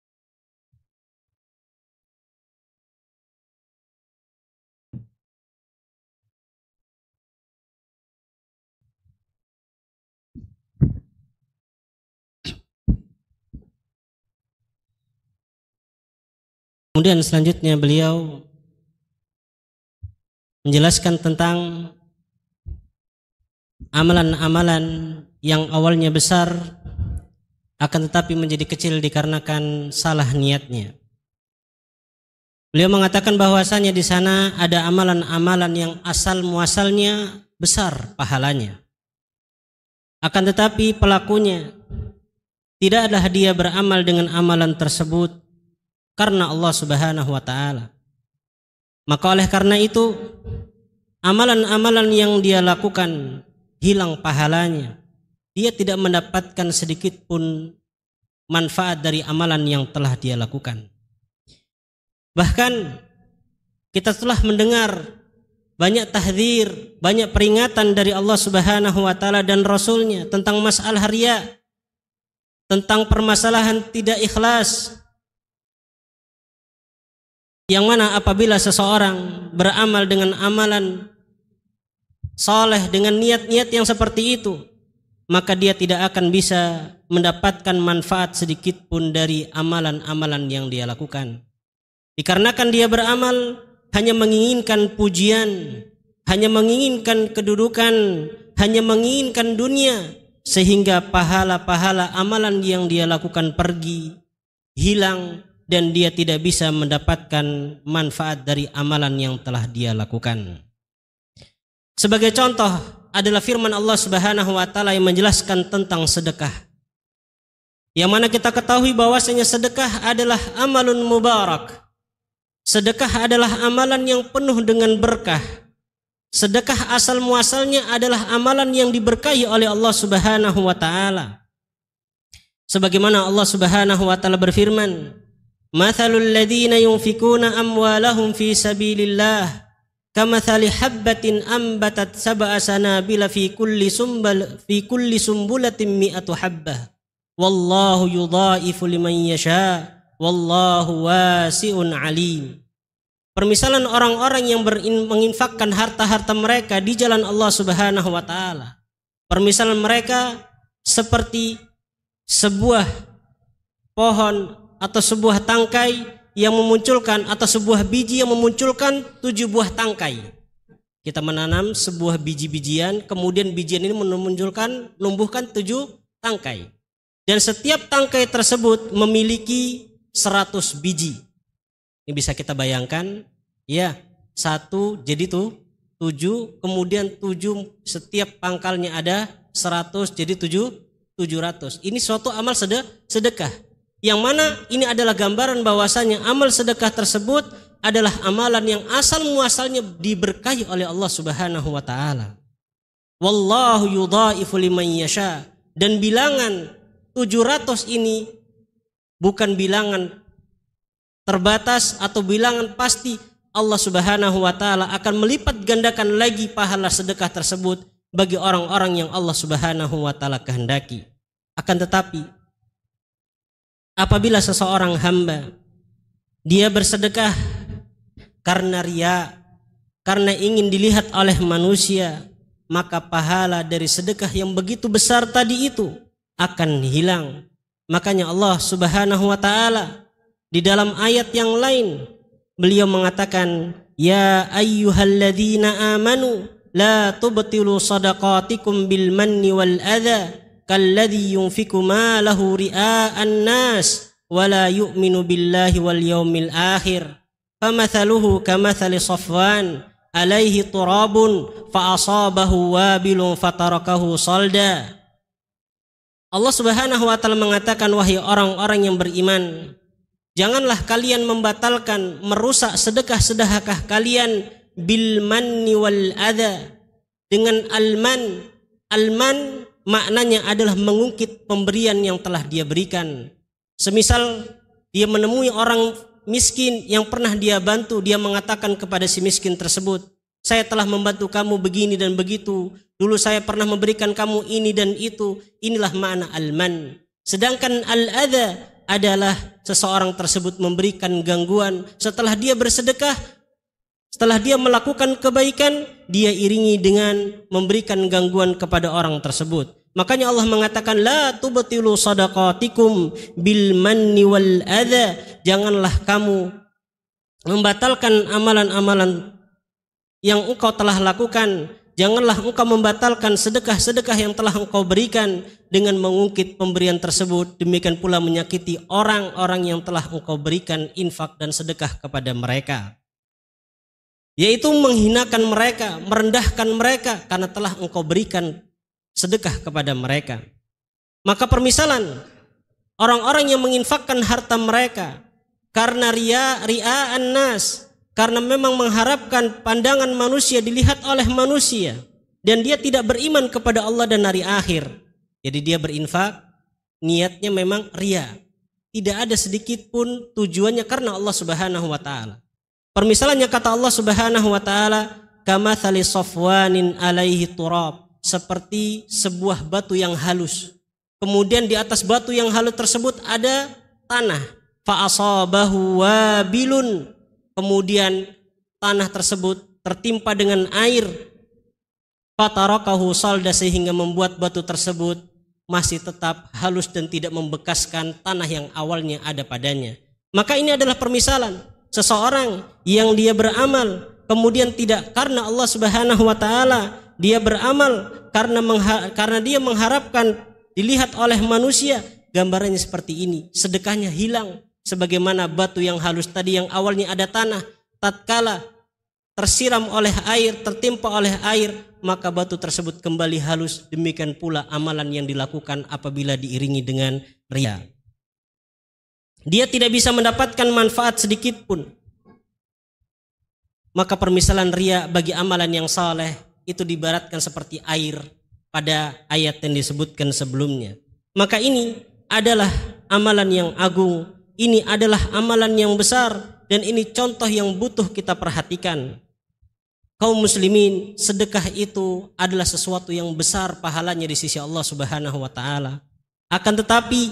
Kemudian selanjutnya beliau menjelaskan tentang amalan-amalan yang awalnya besar akan tetapi menjadi kecil dikarenakan salah niatnya. Beliau mengatakan bahwasanya di sana ada amalan-amalan yang asal muasalnya besar pahalanya. Akan tetapi pelakunya tidaklah dia beramal dengan amalan tersebut karena Allah Subhanahu wa taala. Maka oleh karena itu amalan-amalan yang dia lakukan hilang pahalanya. Dia tidak mendapatkan sedikit pun manfaat dari amalan yang telah dia lakukan. Bahkan kita telah mendengar banyak tahdzir, banyak peringatan dari Allah Subhanahu wa taala dan Rasulnya tentang masalah riya, tentang permasalahan tidak ikhlas. Yang mana apabila seseorang beramal dengan amalan saleh dengan niat-niat yang seperti itu, maka dia tidak akan bisa mendapatkan manfaat sedikit pun dari amalan-amalan yang dia lakukan. Dikarenakan dia beramal hanya menginginkan pujian, hanya menginginkan kedudukan, hanya menginginkan dunia, sehingga pahala-pahala amalan yang dia lakukan pergi, hilang, dan dia tidak bisa mendapatkan manfaat dari amalan yang telah dia lakukan. Sebagai contoh adalah firman Allah Subhanahu wa taala yang menjelaskan tentang sedekah. Yang mana kita ketahui bahwasanya sedekah adalah amalun mubarak. Sedekah adalah amalan yang penuh dengan berkah. Sedekah asal muasalnya adalah amalan yang diberkahi oleh Allah Subhanahu wa taala. Sebagaimana Allah Subhanahu wa taala berfirman, "Matsalul ladzina yunfikuna amwalahum fi sabilillah kamatsali habbatin ambatat sab'a sanabila fi kulli sumbal fi kulli sumbulatin mi'atu habbah wallahu yudha'ifu liman yasha wallahu wasi'un alim." Permisalan orang-orang yang menginfakkan harta-harta mereka di jalan Allah Subhanahu wa taala. Permisalan mereka seperti sebuah pohon atau sebuah tangkai yang memunculkan atau sebuah biji yang memunculkan tujuh buah tangkai. Kita menanam sebuah biji-bijian, kemudian bijian ini memunculkan, menumbuhkan tujuh tangkai. Dan setiap tangkai tersebut memiliki seratus biji. Ini bisa kita bayangkan, ya, satu jadi tuh tujuh, kemudian tujuh setiap pangkalnya ada seratus, jadi tujuh, tujuh ratus. Ini suatu amal sedekah. Yang mana ini adalah gambaran bahwasanya amal sedekah tersebut adalah amalan yang asal muasalnya diberkahi oleh Allah Subhanahu wa taala. Wallahu yudha'ifu liman yasha. Dan bilangan tujuh ratus ini bukan bilangan terbatas atau bilangan pasti. Allah Subhanahu wa taala akan melipat gandakan lagi pahala sedekah tersebut bagi orang-orang yang Allah Subhanahu wa taala kehendaki. Akan tetapi apabila seseorang hamba dia bersedekah karena riya, karena ingin dilihat oleh manusia, maka pahala dari sedekah yang begitu besar tadi itu akan hilang. Makanya Allah Subhanahu wa taala di dalam ayat yang lain beliau mengatakan, "Ya ayyuhalladzina amanu la tubtilu shadaqatikum bil manni wal adza kalladzi yunfiku malahu ria'an nas wa la yu'minu billahi wal yaumil akhir famathaluhu kamathali safwan alaihi turabun fa asabahu wabilun fatarakahu salda." Allah Subhanahu wa taala mengatakan, wahai orang-orang yang beriman, janganlah kalian membatalkan, merusak sedekah-sedekah kalian bil manni wal adza, dengan alman. Alman maknanya adalah mengungkit pemberian yang telah dia berikan. Semisal dia menemui orang miskin yang pernah dia bantu, dia mengatakan kepada si miskin tersebut, "Saya telah membantu kamu begini dan begitu. Dulu saya pernah memberikan kamu ini dan itu." Inilah makna alman. Sedangkan al-adza adalah seseorang tersebut memberikan gangguan. Setelah dia bersedekah, setelah dia melakukan kebaikan, dia iringi dengan memberikan gangguan kepada orang tersebut. Makanya Allah mengatakan, la tubtilu sadaqatikum bil manni wal adza. Janganlah kamu membatalkan amalan-amalan yang engkau telah lakukan. janganlah engkau membatalkan sedekah-sedekah yang telah engkau berikan dengan mengungkit pemberian tersebut. Demikian pula menyakiti orang-orang yang telah engkau berikan infak dan sedekah kepada mereka, yaitu menghinakan mereka, merendahkan mereka karena telah engkau berikan sedekah kepada mereka. Maka permisalan orang-orang yang menginfakkan harta mereka karena ria, ria'an nas, karena memang mengharapkan pandangan manusia, dilihat oleh manusia, dan dia tidak beriman kepada Allah dan hari akhir. Jadi dia berinfak, niatnya memang ria, tidak ada sedikit pun tujuannya karena Allah Subhanahu wa taala. Permisalannya kata Allah Subhanahu wa taala, kamatsali safwanin alaihi turab, seperti sebuah batu yang halus. Kemudian di atas batu yang halus tersebut ada tanah. Fa asabahu wabilun, kemudian tanah tersebut tertimpa dengan air. Fatarakahu salda, sehingga membuat batu tersebut masih tetap halus dan tidak membekaskan tanah yang awalnya ada padanya. Maka ini adalah permisalan seseorang yang dia beramal kemudian tidak karena Allah Subhanahu wa taala, dia beramal karena mengha- karena dia mengharapkan dilihat oleh manusia. Gambarannya seperti ini, sedekahnya hilang sebagaimana batu yang halus tadi yang awalnya ada tanah, tatkala tersiram oleh air, tertimpa oleh air, maka batu tersebut kembali halus. Demikian pula amalan yang dilakukan apabila diiringi dengan riya, dia tidak bisa mendapatkan manfaat sedikit pun. Maka permisalan riya bagi amalan yang saleh itu diibaratkan seperti air pada ayat yang disebutkan sebelumnya. Maka ini adalah amalan yang agung, ini adalah amalan yang besar, dan ini contoh yang butuh kita perhatikan. Kaum muslimin, sedekah itu adalah sesuatu yang besar pahalanya di sisi Allah Subhanahu wa taala. Akan tetapi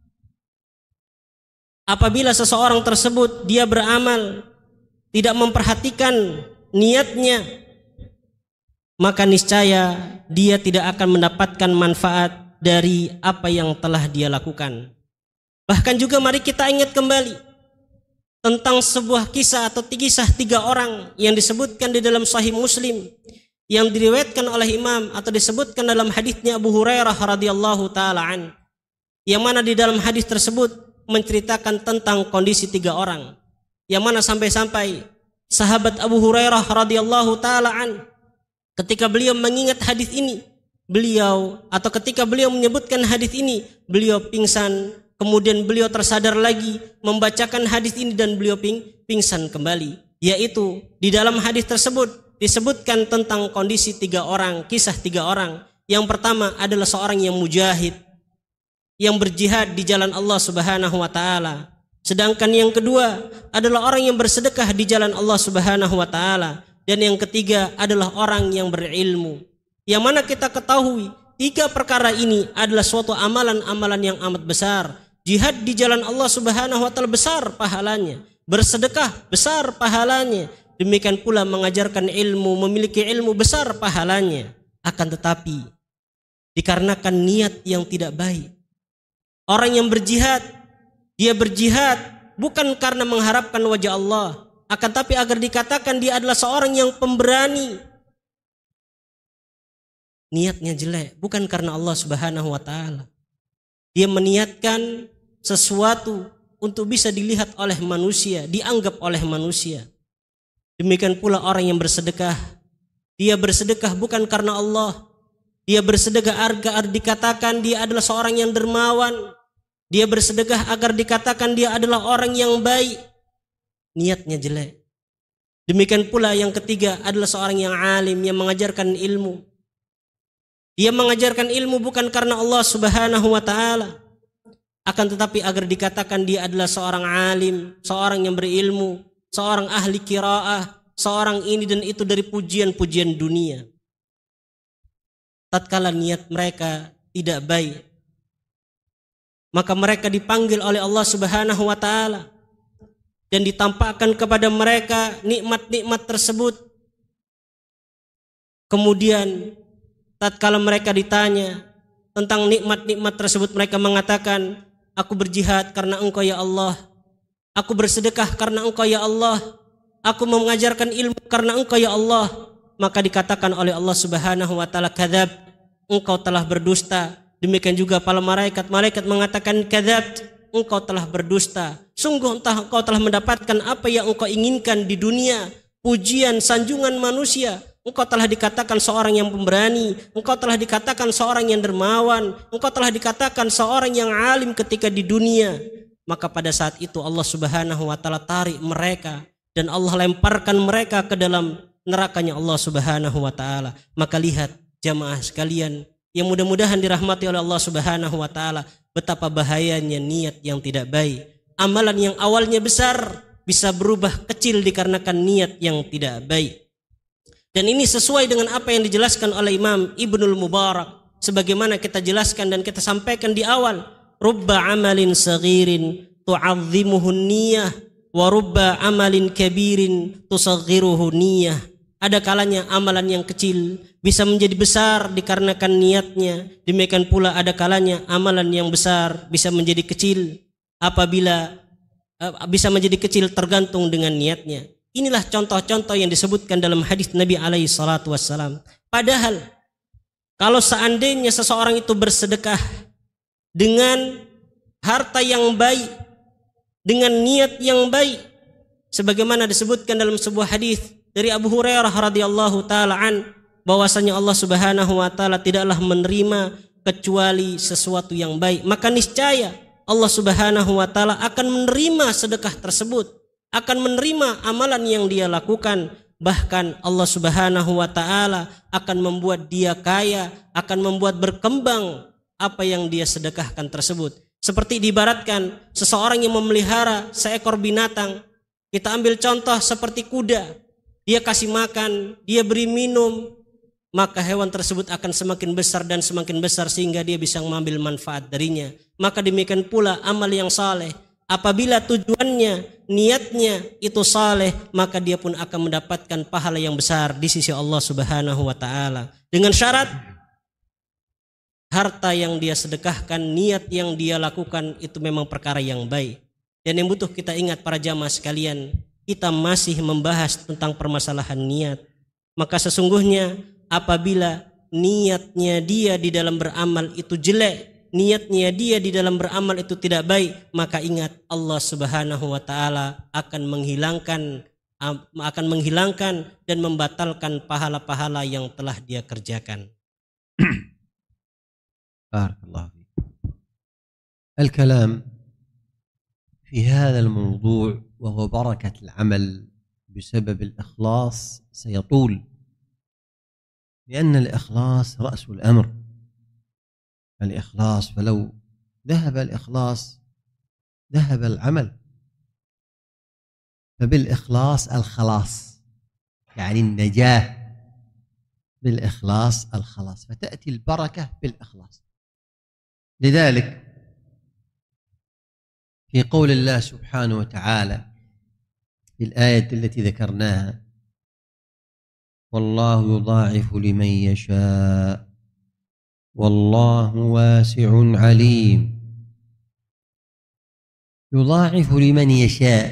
apabila seseorang tersebut dia beramal tidak memperhatikan niatnya, maka niscaya dia tidak akan mendapatkan manfaat dari apa yang telah dia lakukan. Bahkan juga mari kita ingat kembali tentang sebuah kisah atau kisah tiga orang yang disebutkan di dalam Sahih Muslim, yang diriwayatkan oleh Imam atau disebutkan dalam hadisnya Abu Hurairah radhiyallahu taala an, yang mana di dalam hadis tersebut menceritakan tentang kondisi tiga orang, yang mana sampai-sampai sahabat Abu Hurairah radhiyallahu taala an ketika beliau mengingat hadis ini, beliau atau ketika beliau menyebutkan hadis ini, beliau pingsan, kemudian beliau tersadar lagi membacakan hadis ini dan beliau ping, pingsan kembali. Yaitu di dalam hadis tersebut disebutkan tentang kondisi tiga orang, kisah tiga orang. Yang pertama adalah seorang yang mujahid, yang berjihad di jalan Allah Subhanahu wa taala. Sedangkan yang kedua adalah orang yang bersedekah di jalan Allah Subhanahu wa taala, dan yang ketiga adalah orang yang berilmu. Yang mana kita ketahui tiga perkara ini adalah suatu amalan-amalan yang amat besar. Jihad di jalan Allah Subhanahu wa taala besar pahalanya, bersedekah besar pahalanya, demikian pula mengajarkan ilmu, memiliki ilmu besar pahalanya. Akan tetapi dikarenakan niat yang tidak baik, orang yang berjihad, dia berjihad bukan karena mengharapkan wajah Allah, akan tapi agar dikatakan dia adalah seorang yang pemberani. Niatnya jelek, bukan karena Allah Subhanahu wa taala. Dia meniatkan sesuatu untuk bisa dilihat oleh manusia, dianggap oleh manusia. Demikian pula orang yang bersedekah, dia bersedekah bukan karena Allah. Dia bersedekah agar dikatakan dia adalah seorang yang dermawan. Dia bersedekah agar dikatakan dia adalah orang yang baik. Niatnya jelek. Demikian pula yang ketiga adalah seorang yang alim, yang mengajarkan ilmu. Dia mengajarkan ilmu bukan karena Allah Subhanahu wa taala, akan tetapi agar dikatakan dia adalah seorang alim, seorang yang berilmu, seorang ahli qiraah, seorang ini dan itu dari pujian-pujian dunia. Tatkala niat mereka tidak baik, maka mereka dipanggil oleh Allah Subhanahu wa taala dan ditampakkan kepada mereka nikmat-nikmat tersebut. Kemudian tatkala mereka ditanya tentang nikmat-nikmat tersebut, mereka mengatakan, aku berjihad karena Engkau ya Allah, aku bersedekah karena Engkau ya Allah, aku mengajarkan ilmu karena Engkau ya Allah. maka dikatakan oleh Allah Subhanahu wa taala kadzab, engkau telah berdusta. Demikian juga para malaikat, malaikat mengatakan kadzab, engkau telah berdusta. Sungguh entah engkau telah mendapatkan apa yang engkau inginkan di dunia, pujian, sanjungan manusia. Engkau telah dikatakan seorang yang pemberani, engkau telah dikatakan seorang yang dermawan, engkau telah dikatakan seorang yang alim ketika di dunia. Maka pada saat itu Allah Subhanahu wa taala tarik mereka dan Allah lemparkan mereka ke dalam nerakanya Allah Subhanahu wa taala. Maka lihat jamaah sekalian yang mudah-mudahan dirahmati oleh Allah Subhanahu wa taala, betapa bahayanya niat yang tidak baik. Amalan yang awalnya besar bisa berubah kecil dikarenakan niat yang tidak baik. Dan ini sesuai dengan apa yang dijelaskan oleh Imam Ibnul Mubarak, sebagaimana kita jelaskan dan kita sampaikan di awal, rubba amalin saghirin tu'azzimuhu niyah wa rubba amalin kabirin tusaghiruhu niyah. Ada kalanya amalan yang kecil bisa menjadi besar dikarenakan niatnya. Demikian pula ada kalanya amalan yang besar bisa menjadi kecil apabila uh, bisa menjadi kecil tergantung dengan niatnya. Inilah contoh-contoh yang disebutkan dalam hadis Nabi alaihi salatu wassalam. Padahal kalau seandainya seseorang itu bersedekah dengan harta yang baik, dengan niat yang baik, sebagaimana disebutkan dalam sebuah hadis dari Abu Hurairah radhiyallahu taala an, bahwasanya Allah Subhanahu wa taala tidaklah menerima kecuali sesuatu yang baik, maka niscaya Allah Subhanahu wa taala akan menerima sedekah tersebut, akan menerima amalan yang dia lakukan. Bahkan Allah Subhanahu wa taala akan membuat dia kaya, akan membuat berkembang apa yang dia sedekahkan tersebut. Seperti diibaratkan seseorang yang memelihara seekor binatang. Kita ambil contoh seperti kuda. Dia kasih makan, dia beri minum, maka hewan tersebut akan semakin besar dan semakin besar sehingga dia bisa mengambil manfaat darinya. Maka demikian pula amal yang saleh. Apabila tujuannya, niatnya itu saleh, maka dia pun akan mendapatkan pahala yang besar di sisi Allah Subhanahu wa taala. Dengan syarat harta yang dia sedekahkan, niat yang dia lakukan itu memang perkara yang baik. Dan yang butuh kita ingat para jamaah sekalian, kita masih membahas tentang permasalahan niat. Maka sesungguhnya apabila niatnya dia di dalam beramal itu jelek, niatnya dia di dalam beramal itu tidak baik, maka ingat Allah Subhanahu wa taala akan menghilangkan akan menghilangkan dan membatalkan pahala-pahala yang telah dia kerjakan. Barakallahu fiik. الكلام في هذا الموضوع وهو بركة العمل بسبب الإخلاص سيطول، لأن الإخلاص رأس الأمر. الإخلاص، فلو ذهب الإخلاص ذهب العمل. فبالإخلاص الخلاص، يعني النجاة، بالإخلاص الخلاص، فتأتي البركة بالإخلاص. لذلك في قول الله سبحانه وتعالى في الآية التي ذكرناها: والله يضاعف لمن يشاء والله واسع عليم. يضاعف لمن يشاء،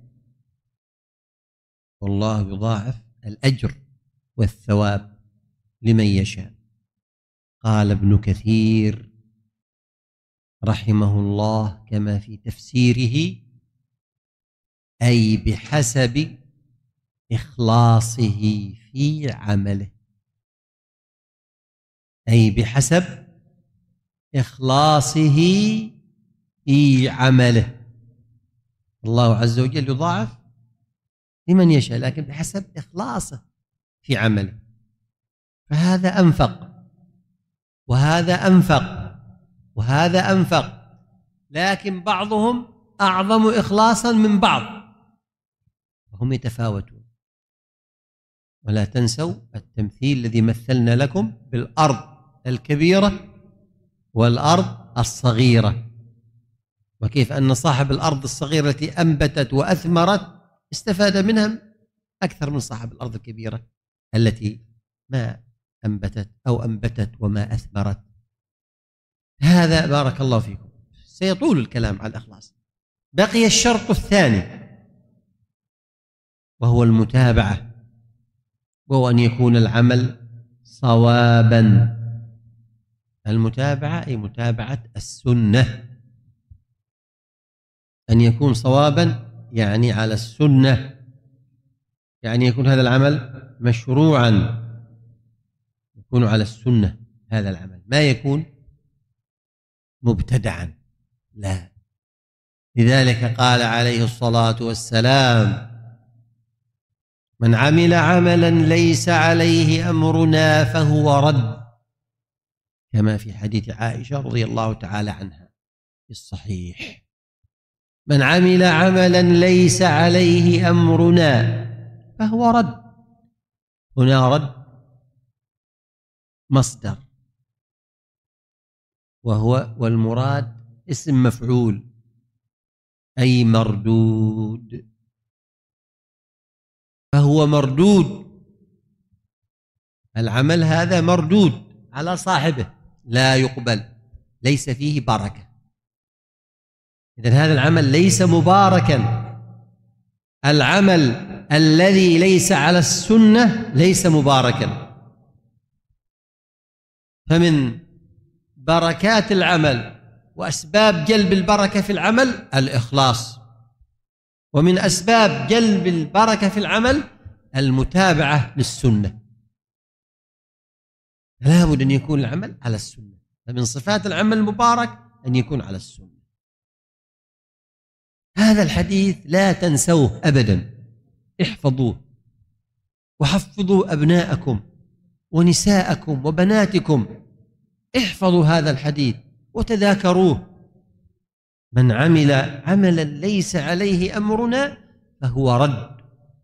والله يضاعف الأجر والثواب لمن يشاء. قال ابن كثير رحمه الله كما في تفسيره: أي بحسب إخلاصه في عمله، أي بحسب إخلاصه في عمله. الله عز وجل يضاعف لمن يشاء، لكن بحسب إخلاصه في عمله. فهذا أنفق وهذا أنفق وهذا أنفق، لكن بعضهم أعظم إخلاصا من بعض، وهم يتفاوتون. ولا تنسوا التمثيل الذي مثلنا لكم بالأرض الكبيرة والأرض الصغيرة، وكيف أن صاحب الأرض الصغيرة التي أنبتت وأثمرت استفاد منها أكثر من صاحب الأرض الكبيرة التي ما أنبتت أو أنبتت وما أثمرت. هذا بارك الله فيكم سيطول الكلام على الإخلاص. بقي الشرط الثاني وهو المتابعة. وهو أن يكون العمل صوابا. المتابعة أي متابعة السنة، أن يكون صوابا يعني على السنة، يعني يكون هذا العمل مشروعا، يكون على السنة هذا العمل، ما يكون مبتدعا، لا. لذلك قال عليه الصلاة والسلام: من عمل عملا ليس عليه أمرنا فهو رد، كما في حديث عائشة رضي الله تعالى عنها في الصحيح. من عمل عملا ليس عليه أمرنا فهو رد. هنا رد مصدر، وهو والمراد اسم مفعول أي مردود، فهو مردود. العمل هذا مردود على صاحبه، لا يقبل، ليس فيه بركة. إذن هذا العمل ليس مباركا. العمل الذي ليس على السنة ليس مباركا. فمن بركات العمل وأسباب جلب البركة في العمل الإخلاص، ومن أسباب جلب البركة في العمل المتابعة للسنة. لا بد أن يكون العمل على السنة، فمن صفات العمل المبارك أن يكون على السنة. هذا الحديث لا تنسوه أبدا، احفظوه وحفظوا أبناءكم ونساءكم وبناتكم، احفظوا هذا الحديث وتذاكروه. من عمل عملا ليس عليه أمرنا فهو رد.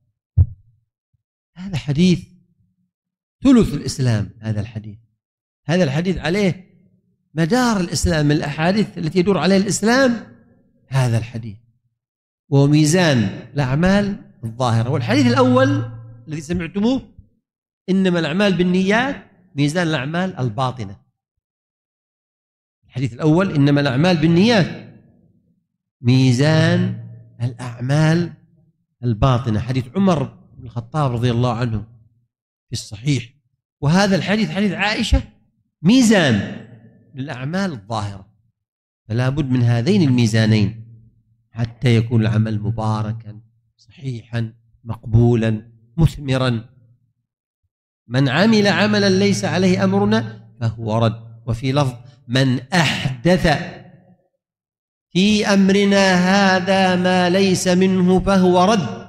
هذا حديث ثلث الإسلام. هذا الحديث هذا الحديث عليه مدار الإسلام، من الأحاديث التي يدور عليها الإسلام هذا الحديث، وهو ميزان الأعمال الظاهرة. والحديث الأول الذي سمعتموه إنما الأعمال بالنيات ميزان الأعمال الباطنة. الحديث الأول إنما الأعمال بالنيات ميزان الأعمال الباطنة، حديث عمر بن الخطاب رضي الله عنه في الصحيح. وهذا الحديث حديث عائشة ميزان للأعمال الظاهرة. فلا بد من هذين الميزانين حتى يكون العمل مباركا صحيحا مقبولا مثمرا. من عمل عملا ليس عليه أمرنا فهو رد. وفي لفظ: من أحدث في أمرنا هذا ما ليس منه فهو رد.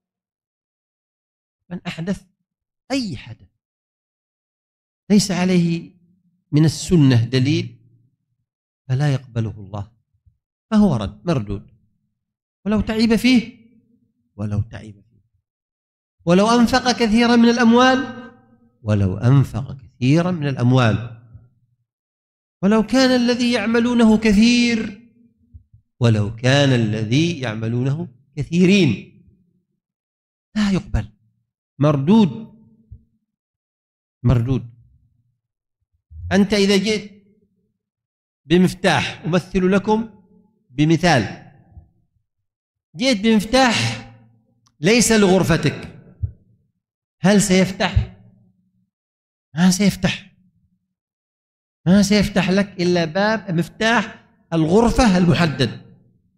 من أحدث أي حدث ليس عليه من السنة دليل فلا يقبله الله، فهو رد مردود، ولو تعب فيه ولو تعب فيه ولو أنفق كثيرا من الأموال ولو أنفق كثيرا من الأموال ولو كان الذي يعملونه كثير ولو كان الذي يعملونه كثيرين، لا يقبل، مردود مردود. أنت إذا جئت بمفتاح، أمثل لكم بمثال، جئت بمفتاح ليس لغرفتك، هل سيفتح؟ ما سيفتح، ما سيفتح لك إلا باب مفتاح الغرفة المحدد.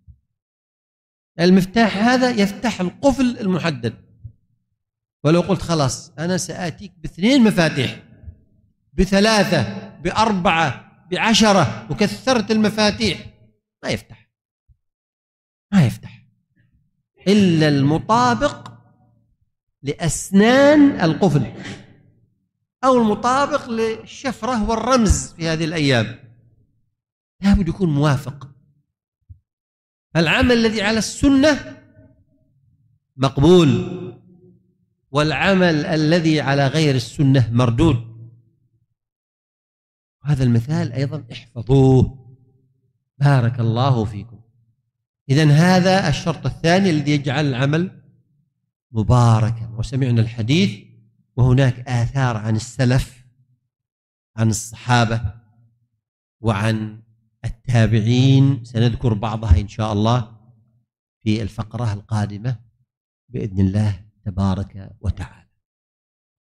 المفتاح هذا يفتح القفل المحدد. ولو قلت خلاص أنا سآتيك باثنين مفاتيح، بثلاثة، بأربعة، بعشرة، وكثرت المفاتيح، ما يفتح، ما يفتح إلا المطابق لأسنان القفل أو المطابق للشفرة والرمز في هذه الأيام، لابد يكون موافق. العمل الذي على السنة مقبول، والعمل الذي على غير السنة مردود. هذا المثال أيضا احفظوه، بارك الله فيكم. إذن هذا الشرط الثاني الذي يجعل العمل مباركا. وسمعنا الحديث، وهناك آثار عن السلف، عن الصحابة وعن التابعين، سنذكر بعضها إن شاء الله في الفقرة القادمة بإذن الله تبارك وتعالى.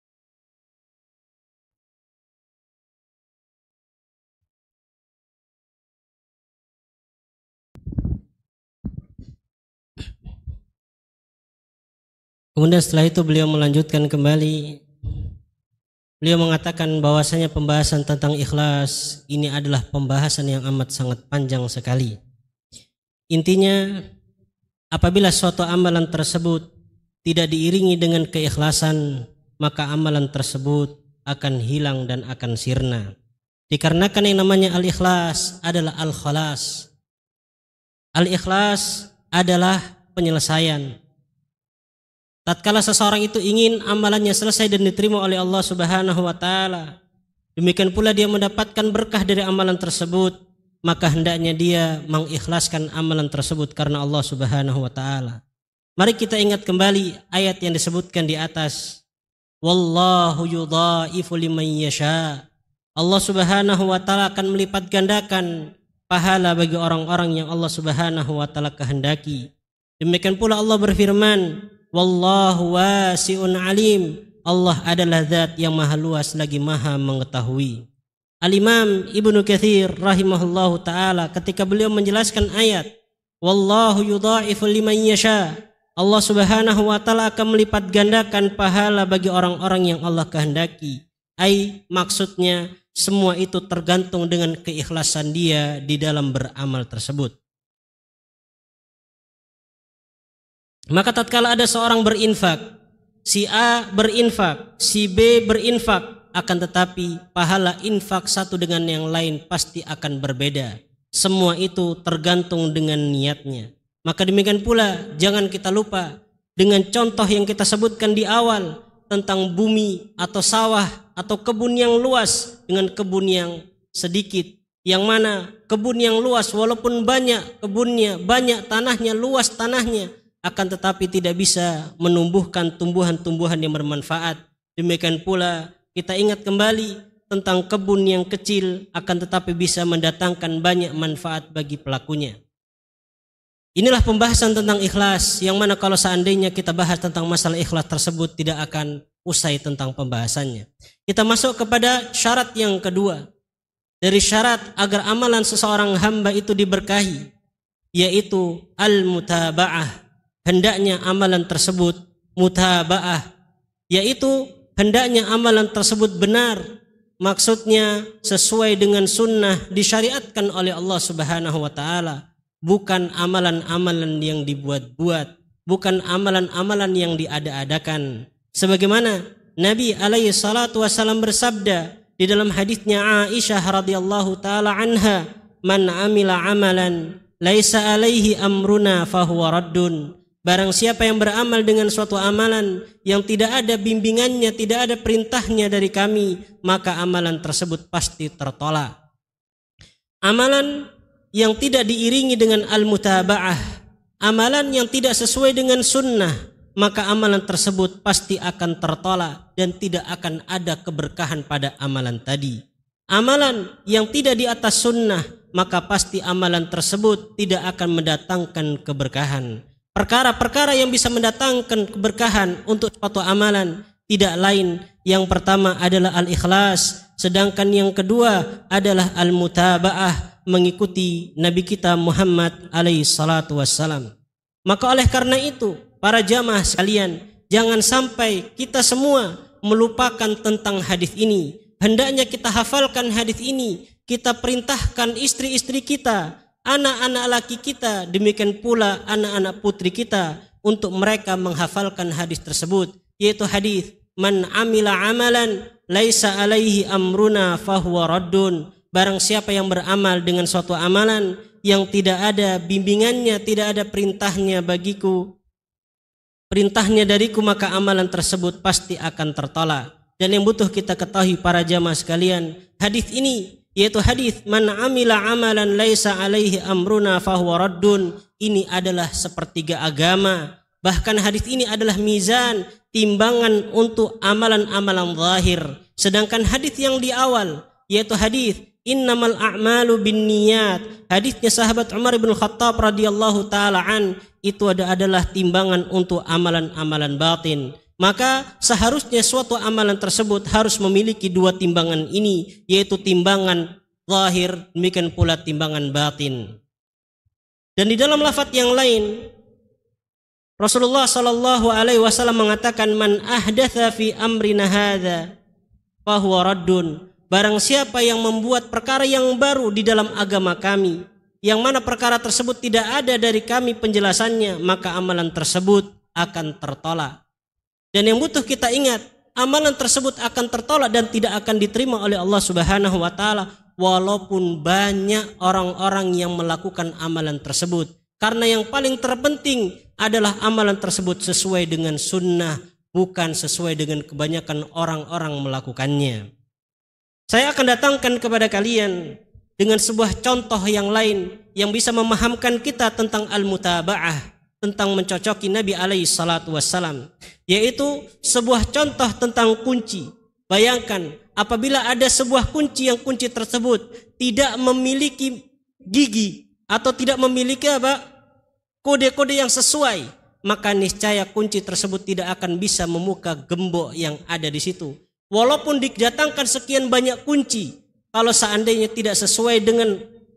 Kemudian setelah itu beliau melanjutkan kembali. Beliau mengatakan bahwasanya pembahasan tentang ikhlas ini adalah pembahasan yang amat sangat panjang sekali. Intinya, apabila suatu amalan tersebut tidak diiringi dengan keikhlasan, maka amalan tersebut akan hilang dan akan sirna. Dikarenakan yang namanya al-ikhlas adalah al-khalas. Al-ikhlas adalah penyelesaian. Tatkala seseorang itu ingin amalannya selesai dan diterima oleh Allah Subhanahu wa taala, demikian pula dia mendapatkan berkah dari amalan tersebut, maka hendaknya dia mengikhlaskan amalan tersebut karena Allah Subhanahu wa taala. Mari kita ingat kembali ayat yang disebutkan di atas. Wallahu yudha'ifu liman yasha. Allah Subhanahu wa taala akan melipat gandakan pahala bagi orang-orang yang Allah Subhanahu wa taala kehendaki. Demikian pula Allah berfirman, wallahu wasi'un alim. Allah adalah zat yang maha luas lagi maha mengetahui. Al-Imam Ibnu Katsir rahimahullahu taala ketika beliau menjelaskan ayat wallahu yudha'ifu liman yasha, Allah Subhanahu wa taala akan melipat gandakan pahala bagi orang-orang yang Allah kehendaki. Ai maksudnya semua itu tergantung dengan keikhlasan dia di dalam beramal tersebut. Maka tatkala ada seorang berinfak, si A berinfak, si B berinfak, akan tetapi pahala infak satu dengan yang lain pasti akan berbeda. Semua itu tergantung dengan niatnya. Maka demikian pula jangan kita lupa dengan contoh yang kita sebutkan di awal tentang bumi atau sawah atau kebun yang luas dengan kebun yang sedikit. Yang mana kebun yang luas walaupun banyak kebunnya, banyak tanahnya, luas tanahnya, akan tetapi tidak bisa menumbuhkan tumbuhan-tumbuhan yang bermanfaat. Demikian pula kita ingat kembali tentang kebun yang kecil akan tetapi bisa mendatangkan banyak manfaat bagi pelakunya. Inilah pembahasan tentang ikhlas yang mana kalau seandainya kita bahas tentang masalah ikhlas tersebut tidak akan usai tentang pembahasannya. Kita masuk kepada syarat yang kedua. Dari syarat agar amalan seseorang hamba itu diberkahi, yaitu al-mutaba'ah. Hendaknya amalan tersebut mutaba'ah, yaitu hendaknya amalan tersebut benar, maksudnya sesuai dengan sunnah disyariatkan oleh Allah Subhanahu wa taala, bukan amalan-amalan yang dibuat-buat, bukan amalan-amalan yang diada-adakan. Sebagaimana Nabi alaihi salatu wasallam bersabda di dalam hadisnya Aisyah radhiyallahu taala anha, "Man amila amalan laisa alaihi amruna fahuwa raddun." Barang siapa yang beramal dengan suatu amalan yang tidak ada bimbingannya, tidak ada perintahnya dari kami, maka amalan tersebut pasti tertolak. Amalan yang tidak diiringi dengan al-mutaba'ah, amalan yang tidak sesuai dengan sunnah, maka amalan tersebut pasti akan tertolak dan tidak akan ada keberkahan pada amalan tadi. Amalan yang tidak di atas sunnah, maka pasti amalan tersebut tidak akan mendatangkan keberkahan. Perkara-perkara yang bisa mendatangkan keberkahan untuk suatu amalan tidak lain, yang pertama adalah al-ikhlas, sedangkan yang kedua adalah al-mutaba'ah, mengikuti Nabi kita Muhammad alaihi salatu wassalam. Maka oleh karena itu para jamaah sekalian, jangan sampai kita semua melupakan tentang hadis ini. Hendaknya kita hafalkan hadis ini, kita perintahkan istri-istri kita, anak-anak laki kita, demikian pula anak-anak putri kita untuk mereka menghafalkan hadis tersebut, yaitu hadis man amila amalan laisa alaihi amruna fahuwa raddun. Barang siapa yang beramal dengan suatu amalan yang tidak ada bimbingannya, tidak ada perintahnya bagiku, perintahnya dariku, maka amalan tersebut pasti akan tertolak. Dan yang butuh kita ketahui para jamaah sekalian, hadis ini yaitu hadis man amila amalan laisa alaihi amruna fahuwa raddun, ini adalah sepertiga agama. Bahkan hadis ini adalah mizan, timbangan untuk amalan-amalan zahir. Sedangkan hadis yang di awal yaitu hadis innamal a'malu binniyat, hadisnya sahabat Umar bin Khattab radhiyallahu taala an, itu ada adalah timbangan untuk amalan-amalan batin. Maka seharusnya suatu amalan tersebut harus memiliki dua timbangan ini, yaitu timbangan zahir, demikian pula timbangan batin. Dan di dalam lafaz yang lain Rasulullah Shallallahu Alaihi Wasallam mengatakan, man ahdatha fi amrina hadza fahuwa raddun. Barang siapa yang membuat perkara yang baru di dalam agama kami, yang mana perkara tersebut tidak ada dari kami penjelasannya, maka amalan tersebut akan tertolak. Dan yang butuh kita ingat, amalan tersebut akan tertolak dan tidak akan diterima oleh Allah Subhanahu wa taala walaupun banyak orang-orang yang melakukan amalan tersebut. Karena yang paling terpenting adalah amalan tersebut sesuai dengan sunnah, bukan sesuai dengan kebanyakan orang-orang melakukannya. Saya akan datangkan kepada kalian dengan sebuah contoh yang lain yang bisa memahamkan kita tentang al-mutaba'ah, tentang mencocoki Nabi alaihi salatu wassalam, yaitu sebuah contoh tentang kunci. Bayangkan apabila ada sebuah kunci yang kunci tersebut tidak memiliki gigi atau tidak memiliki apa? Kode-kode yang sesuai, maka niscaya kunci tersebut tidak akan bisa membuka gembok yang ada di situ. Walaupun didatangkan sekian banyak kunci, kalau seandainya tidak sesuai dengan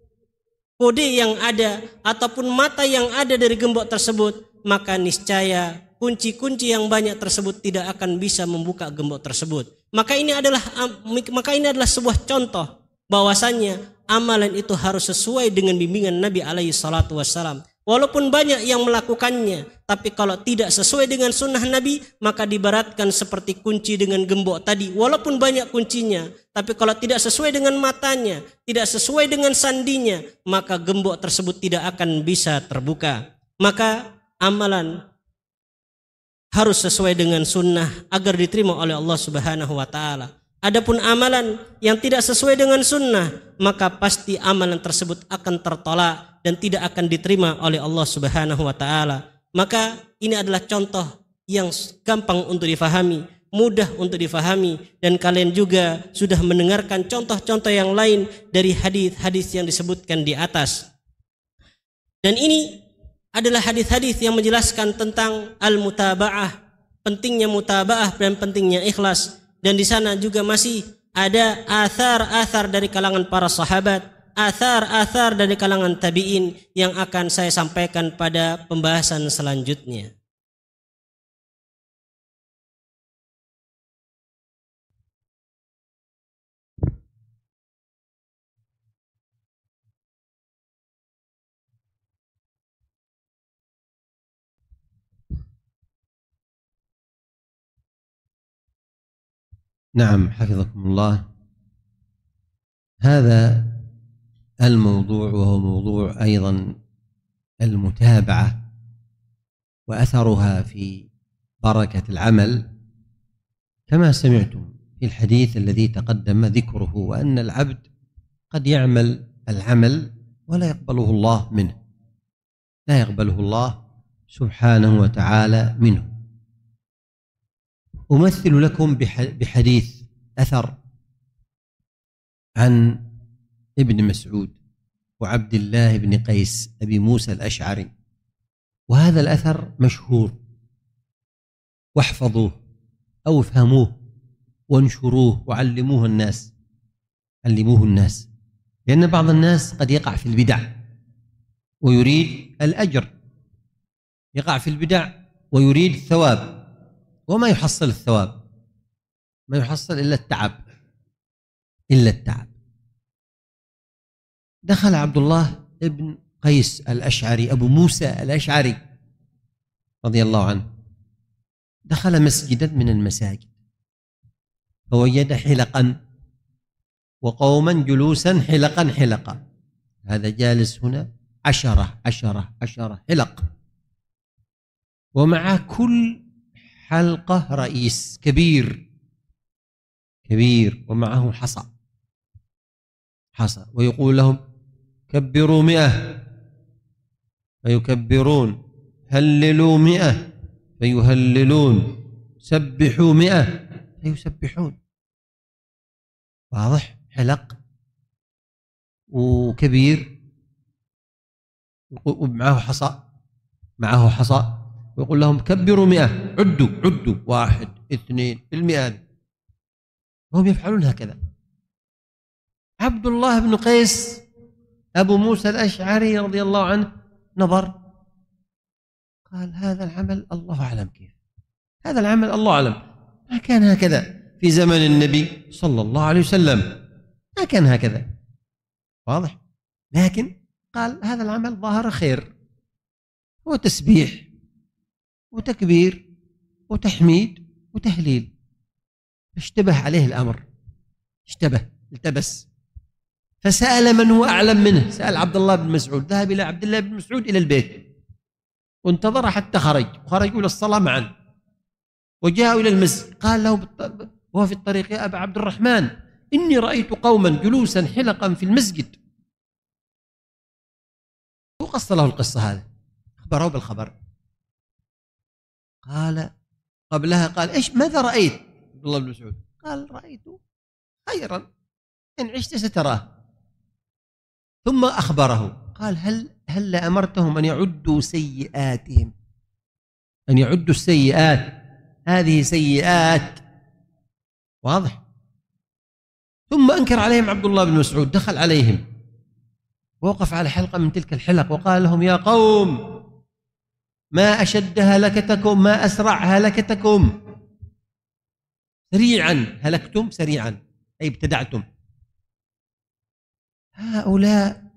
kode yang ada ataupun mata yang ada dari gembok tersebut, maka niscaya kunci-kunci yang banyak tersebut tidak akan bisa membuka gembok tersebut. Maka ini adalah maka ini adalah sebuah contoh bahwasannya amalan itu harus sesuai dengan bimbingan Nabi alaihi salatu wassalam. Walaupun banyak yang melakukannya, tapi kalau tidak sesuai dengan sunnah Nabi, maka dibaratkan seperti kunci dengan gembok tadi. Walaupun banyak kuncinya, tapi kalau tidak sesuai dengan matanya, tidak sesuai dengan sandinya, maka gembok tersebut tidak akan bisa terbuka. Maka amalan harus sesuai dengan sunnah agar diterima oleh Allah Subhanahu wa taala. Adapun amalan yang tidak sesuai dengan sunnah, maka pasti amalan tersebut akan tertolak dan tidak akan diterima oleh Allah Subhanahu wa taala. Maka ini adalah contoh yang gampang untuk difahami, mudah untuk difahami, dan kalian juga sudah mendengarkan contoh-contoh yang lain dari hadis-hadis yang disebutkan di atas. Dan ini adalah hadis-hadis yang menjelaskan tentang al-mutaba'ah, pentingnya mutaba'ah dan pentingnya ikhlas. Dan di sana juga masih ada athar-athar dari kalangan para sahabat, athar-athar dari kalangan tabi'in yang akan saya sampaikan pada pembahasan selanjutnya. نعم حفظكم الله. هذا الموضوع وهو موضوع أيضا المتابعة وأثرها في بركة العمل، كما سمعتم في الحديث الذي تقدم ذكره، وأن العبد قد يعمل العمل ولا يقبله الله منه، لا يقبله الله سبحانه وتعالى منه. أمثل لكم بحديث أثر عن ابن مسعود وعبد الله بن قيس أبي موسى الأشعري، وهذا الأثر مشهور، واحفظوه أو افهموه وانشروه وعلموه الناس، علموه الناس، لأن بعض الناس قد يقع في البدع ويريد الأجر، يقع في البدع ويريد الثواب، وما يحصل الثواب، ما يحصل إلا التعب، إلا التعب. دخل عبد الله ابن قيس الأشعري أبو موسى الأشعري رضي الله عنه، دخل مسجدا من المساجد فوجد حلقا وقوما جلوسا حلقا حلقا، هذا جالس هنا عشرة عشرة عشرة حلق، ومع كل حلقة رئيس كبير كبير ومعه حصى حصى ويقول لهم كبروا مئة فيكبرون، هللوا مئة فيهللون، سبحوا مئة فيسبحون. واضح؟ حلق وكبير ومعه حصى، معه حصى، ويقول لهم كبروا مئة، عدوا عدوا، واحد اثنين بالمئة، وهم يفعلون هكذا. عبد الله بن قيس أبو موسى الأشعري رضي الله عنه نظر، قال هذا العمل الله أعلم كيف، هذا العمل الله أعلم، ما كان هكذا في زمن النبي صلى الله عليه وسلم، ما كان هكذا، واضح؟ لكن قال هذا العمل ظاهر خير، هو تسبيح وتكبير وتحميد وتهليل. اشتبه عليه الأمر، اشتبه، التبس، فسأل من هو أعلم منه، سأل عبد الله بن مسعود، ذهب إلى عبد الله بن مسعود إلى البيت وانتظر حتى خرج، وخرجوا للصلاة معا، وجاءوا إلى المسجد، قال له وهو في الطريق يا أبا عبد الرحمن إني رأيت قوما جلوسا حلقا في المسجد. وقص له القصة هذه، أخبره بالخبر. قال قبلها قال إيش ماذا رأيت عبد الله بن مسعود؟ قال رأيت خيرا إن عشت ستراه. ثم أخبره قال هل هل أمرتهم أن يعدوا سيئاتهم، أن يعدوا السيئات، هذه سيئات، واضح؟ ثم أنكر عليهم عبد الله بن مسعود، دخل عليهم ووقف على حلقة من تلك الحلق وقال لهم يا قوم ما أشد هلكتكم، ما أسرع هلكتكم، سريعا هلكتم، سريعا أي ابتدعتم. هؤلاء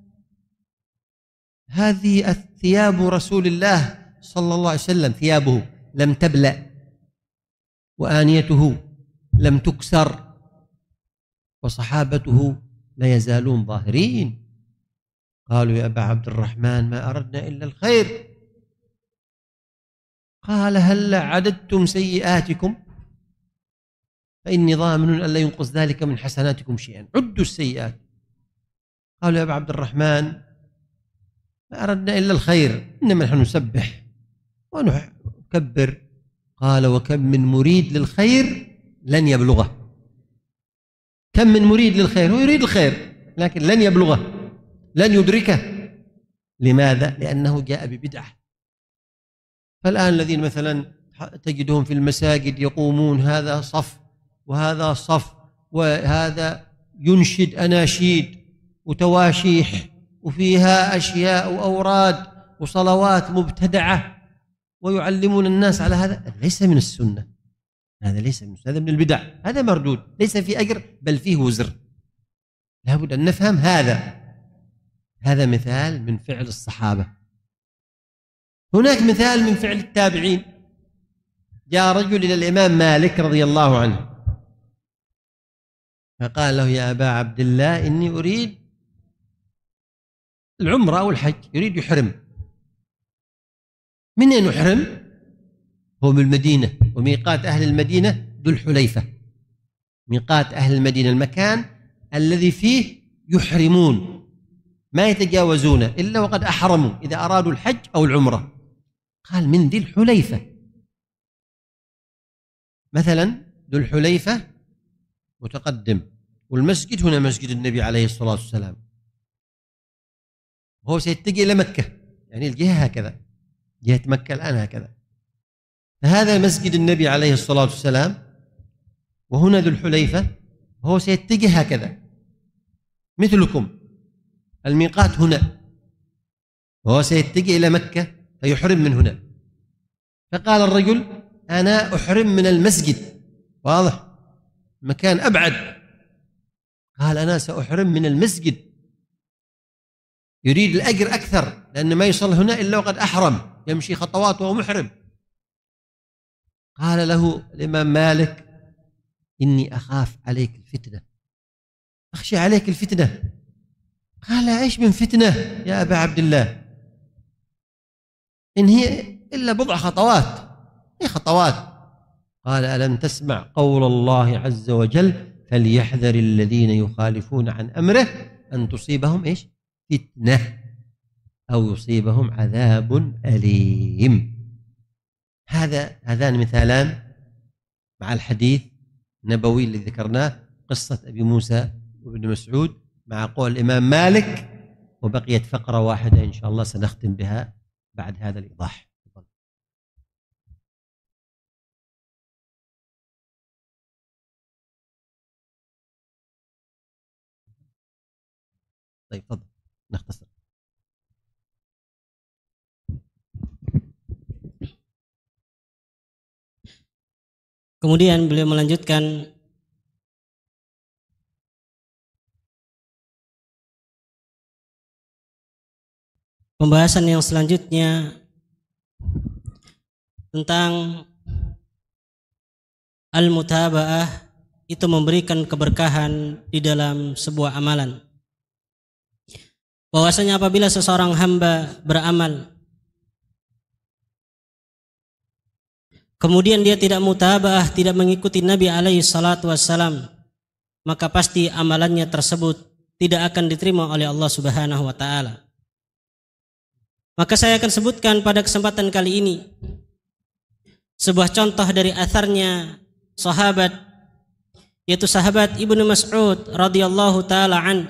هذه ثياب رسول الله صلى الله عليه وسلم، ثيابه لم تبلأ وآنيته لم تكسر، وصحابته لا يزالون ظاهرين. قالوا يا أبا عبد الرحمن ما أردنا إلا الخير. قال هل عددتم سيئاتكم فإني ضامن أن لا ينقص ذلك من حسناتكم شيئا، عدوا السيئات. قالوا يا أبا عبد الرحمن ما أردنا إلا الخير، إنما نحن نسبح ونكبر. قال وكم من مريد للخير لن يبلغه، كم من مريد للخير، هو يريد الخير لكن لن يبلغه، لن يدركه. لماذا؟ لأنه جاء ببدعة. فالآن الذين مثلا تجدهم في المساجد يقومون هذا صف وهذا صف، وهذا ينشد أناشيد وتواشيح وفيها أشياء وأوراد وصلوات مبتدعة، ويعلمون الناس على هذا، ليس من السنة، هذا ليس من السنة، هذا من البدع، هذا مردود، ليس في أجر بل فيه وزر. لابد أن نفهم هذا. هذا مثال من فعل الصحابة. هناك مثال من فعل التابعين. جاء رجل إلى الإمام مالك رضي الله عنه فقال له يا أبا عبد الله إني أريد العمرة أو الحج، يريد يحرم. من أين يحرم؟ هو من المدينة، وميقات أهل المدينة ذو الحليفة، ميقات أهل المدينة المكان الذي فيه يحرمون، ما يتجاوزون إلا وقد أحرموا إذا أرادوا الحج أو العمرة. قال من ذي الحليفة، مثلا ذو الحليفة متقدم، والمسجد هنا مسجد النبي عليه الصلاة والسلام، وهو سيتجه إلى مكة، يعني الجهة هكذا، جهة مكة الآن هكذا، فهذا مسجد النبي عليه الصلاة والسلام، وهنا ذو الحليفة، وهو سيتجه هكذا مثلكم، الميقات هنا، وهو سيتجه إلى مكة فيحرم من هنا. فقال الرجل أنا أحرم من المسجد، واضح، مكان أبعد. قال أنا سأحرم من المسجد، يريد الأجر أكثر لأن ما يصل هنا إلا وقد أحرم، يمشي خطوات وهو محرم. قال له الإمام مالك إني أخاف عليك الفتنة، أخشى عليك الفتنة. قال إيش من فتنة يا أبا عبد الله؟ إن هي إلا بضع خطوات، هي خطوات. قال ألم تسمع قول الله عز وجل فليحذر الذين يخالفون عن أمره أن تصيبهم إيش؟ فتنة أو يصيبهم عذاب أليم. هذا هذان مثالان مع الحديث النبوي الذي ذكرناه، قصة أبي موسى وابن مسعود مع قول الإمام مالك، وبقيت فقرة واحدة إن شاء الله سنختم بها بعد هذا الإيضاح. طيب تفضل نختصر. Kemudian beliau melanjutkan, pembahasan yang selanjutnya tentang al-mutaba'ah, itu memberikan keberkahan di dalam sebuah amalan. Bahwasanya apabila seseorang hamba beramal kemudian dia tidak mutaba'ah, tidak mengikuti Nabi alaihi salatu wassalam, maka pasti amalannya tersebut tidak akan diterima oleh Allah Subhanahu wa taala. Maka saya akan sebutkan pada kesempatan kali ini sebuah contoh dari atharnya sahabat, yaitu sahabat Ibnu Mas'ud radhiyallahu taala an.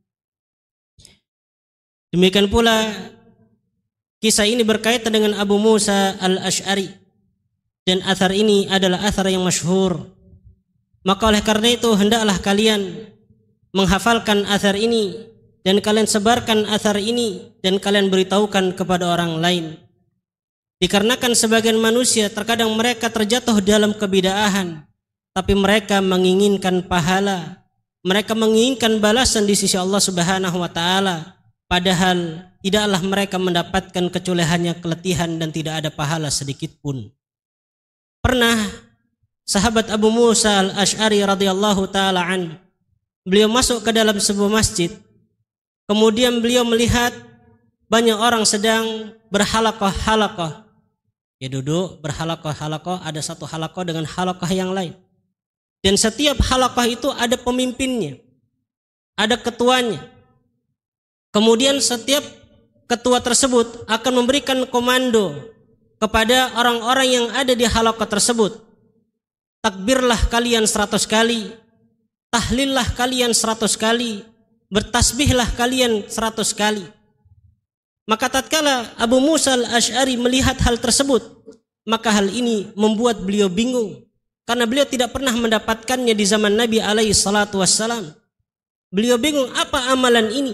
Demikian pula kisah ini berkaitan dengan Abu Musa al-Asy'ari, dan athar ini adalah athar yang masyhur. Maka oleh karena itu hendaklah kalian menghafalkan athar ini dan kalian sebarkan athar ini dan kalian beritahukan kepada orang lain. Dikarenakan sebagian manusia terkadang mereka terjatuh dalam kebid'ahan, tapi mereka menginginkan pahala, mereka menginginkan balasan di sisi Allah Subhanahu wa taala, padahal tidaklah mereka mendapatkan kecuali hanya keletihan dan tidak ada pahala sedikit pun. Pernah sahabat Abu Musa al-Asy'ari radhiyallahu taala an, beliau masuk ke dalam sebuah masjid. Kemudian beliau melihat banyak orang sedang berhalaqah-halaqah. Ya duduk berhalaqah-halaqah, ada satu halaqah dengan halaqah yang lain. Dan setiap halaqah itu ada pemimpinnya, ada ketuanya. Kemudian setiap ketua tersebut akan memberikan komando kepada orang-orang yang ada di halaqah tersebut. Takbirlah kalian seratus kali, tahlillah kalian seratus kali, bertasbihlah kalian seratus kali. Maka tatkala Abu Musa al-Asy'ari melihat hal tersebut, maka hal ini membuat beliau bingung, karena beliau tidak pernah mendapatkannya di zaman Nabi alaihi salatu wassalam. Beliau bingung, apa amalan ini?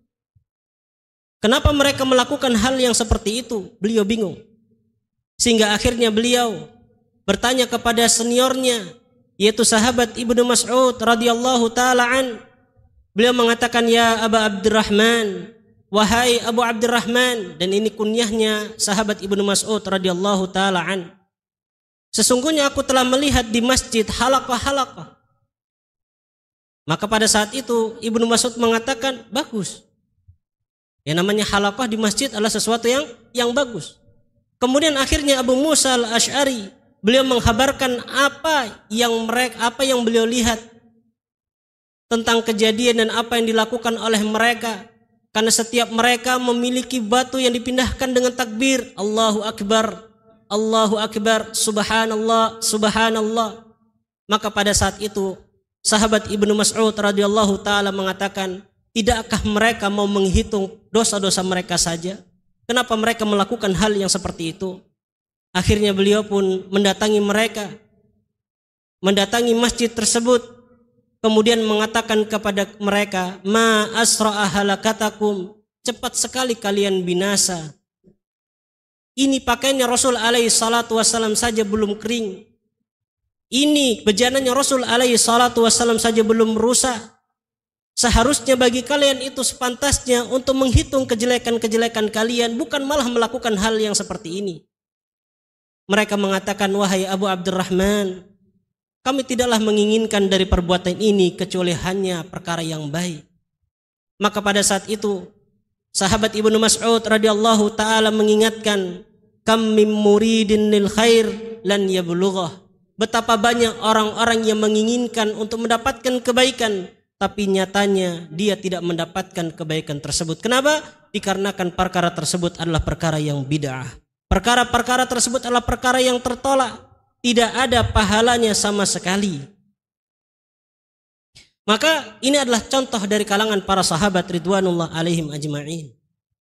Kenapa mereka melakukan hal yang seperti itu? Beliau bingung. Sehingga akhirnya beliau bertanya kepada seniornya, yaitu sahabat Ibnu Mas'ud radhiyallahu taala an. Beliau mengatakan, ya Aba Abdurrahman, wahai Abu Abdurrahman, dan ini kunyahnya sahabat Ibnu Mas'ud radhiyallahu taala an. Sesungguhnya aku telah melihat di masjid halaqah-halaqah. Maka pada saat itu Ibnu Mas'ud mengatakan, bagus. Yang namanya halaqah di masjid adalah sesuatu yang yang bagus. Kemudian akhirnya Abu Musa al-Asy'ari beliau menghabarkan apa yang mereka apa yang beliau lihat tentang kejadian dan apa yang dilakukan oleh mereka, karena setiap mereka memiliki batu yang dipindahkan dengan takbir Allahu Akbar, Allahu Akbar, subhanallah, subhanallah. Maka pada saat itu sahabat Ibnu Mas'ud radhiyallahu taala mengatakan, tidakkah mereka mau menghitung dosa-dosa mereka saja? Kenapa mereka melakukan hal yang seperti itu? Akhirnya beliau pun mendatangi mereka, mendatangi masjid tersebut, kemudian mengatakan kepada mereka, ma asra'a halakatakum, cepat sekali kalian binasa. Ini pakaiannya Rasul alaihi salatu wassalam saja belum kering. Ini bejananya Rasul alaihi salatu wassalam saja belum rusak. Seharusnya bagi kalian itu sepantasnya untuk menghitung kejelekan-kejelekan kalian, bukan malah melakukan hal yang seperti ini. Mereka mengatakan, wahai Abu Abdurrahman, kami tidaklah menginginkan dari perbuatan ini kecuali hanya perkara yang baik. Maka pada saat itu sahabat Ibnu Mas'ud radhiyallahu taala mengingatkan, kam mim muridin lil khair lan yablughah. Betapa banyak orang-orang yang menginginkan untuk mendapatkan kebaikan, tapi nyatanya dia tidak mendapatkan kebaikan tersebut. Kenapa? Dikarenakan perkara tersebut adalah perkara yang bid'ah. Perkara-perkara tersebut adalah perkara yang tertolak. Tidak ada pahalanya sama sekali. Maka ini adalah contoh dari kalangan para sahabat ridwanullah alaihim ajma'in.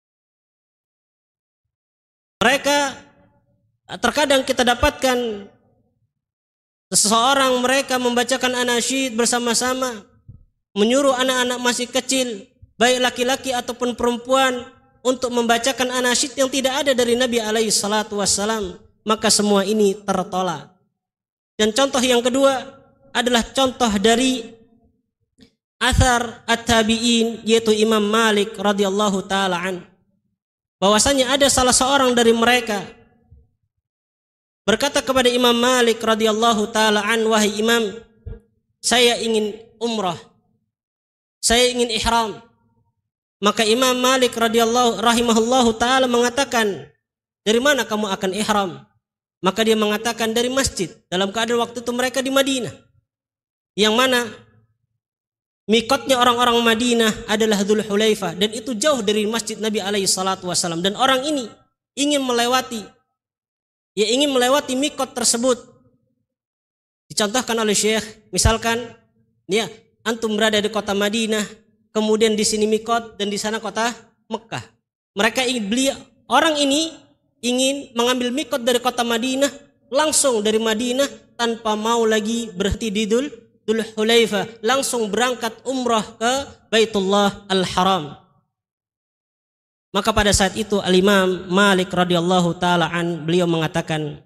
Mereka terkadang kita dapatkan seseorang mereka membacakan anasyid bersama-sama, menyuruh anak-anak masih kecil, baik laki-laki ataupun perempuan, untuk membacakan anasyid yang tidak ada dari Nabi alaihi salatu wassalam. Maka semua ini tertolak. Dan contoh yang kedua adalah contoh dari athar at-tabi'in, yaitu Imam Malik radhiyallahu taala an. Bahwasanya ada salah seorang dari mereka berkata kepada Imam Malik radhiyallahu taala an, wahai Imam, saya ingin umrah, saya ingin ihram. Maka Imam Malik radhiyallahu rahimahullahu taala mengatakan, dari mana kamu akan ihram? Maka dia mengatakan dari masjid, dalam keadaan waktu itu mereka di Madinah, yang mana mikotnya orang-orang Madinah adalah Dzul Hulaifah, dan itu jauh dari masjid Nabi alaihi salatu wasallam. Dan orang ini ingin melewati, ya ingin melewati mikot tersebut. Dicontohkan oleh Syekh, misalkan, ya antum berada di kota Madinah, kemudian di sini mikot dan di sana kota Mekah. Mereka ingin beli, orang ini ingin mengambil mikot dari kota Madinah, langsung dari Madinah tanpa mau lagi berhenti di Dzul Hulaifah, langsung berangkat umrah ke Baitullah Al-Haram. Maka pada saat itu Al-Imam Malik radhiyallahu taala an, beliau mengatakan,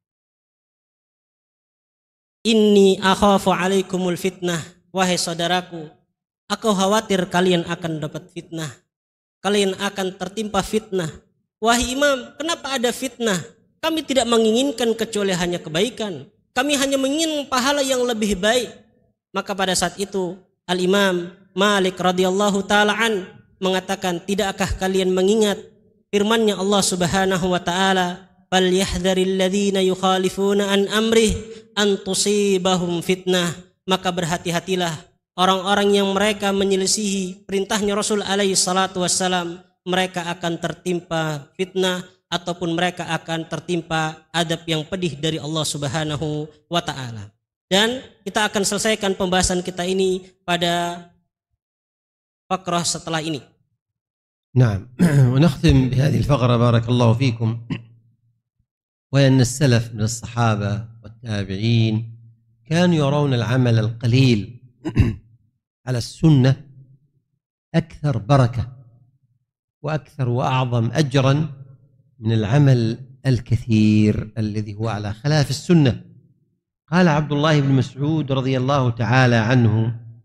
inni akhafu alaikumul fitnah, wahai saudaraku, aku khawatir kalian akan dapat fitnah, kalian akan tertimpa fitnah. Wahai Imam, kenapa ada fitnah? Kami tidak menginginkan kecuali hanya kebaikan. Kami hanya menginginkan pahala yang lebih baik. Maka pada saat itu Al-Imam Malik radhiyallahu taala an mengatakan, tidakkah kalian mengingat firman-Nya Allah Subhanahu wa taala, "Fal yahdharil ladzina yukhalifuna an amrih an tusibahum fitnah." Maka berhati-hatilah orang-orang yang mereka menyelisihi perintahnya Rasul alaihi salatu wassalam, mereka akan tertimpa fitnah ataupun mereka akan tertimpa adab yang pedih dari Allah Subhanahu wa taala. Dan kita akan selesaikan pembahasan kita ini pada fakrah setelah ini. نعم ونختم بهذه الفقرة بارك الله فيكم، وأن السلف من الصحابة والتابعين كانوا يرون العمل القليل على السنة أكثر بركة وأكثر وأعظم أجرا من العمل الكثير الذي هو على خلاف السنة. قال عبد الله بن مسعود رضي الله تعالى عنه: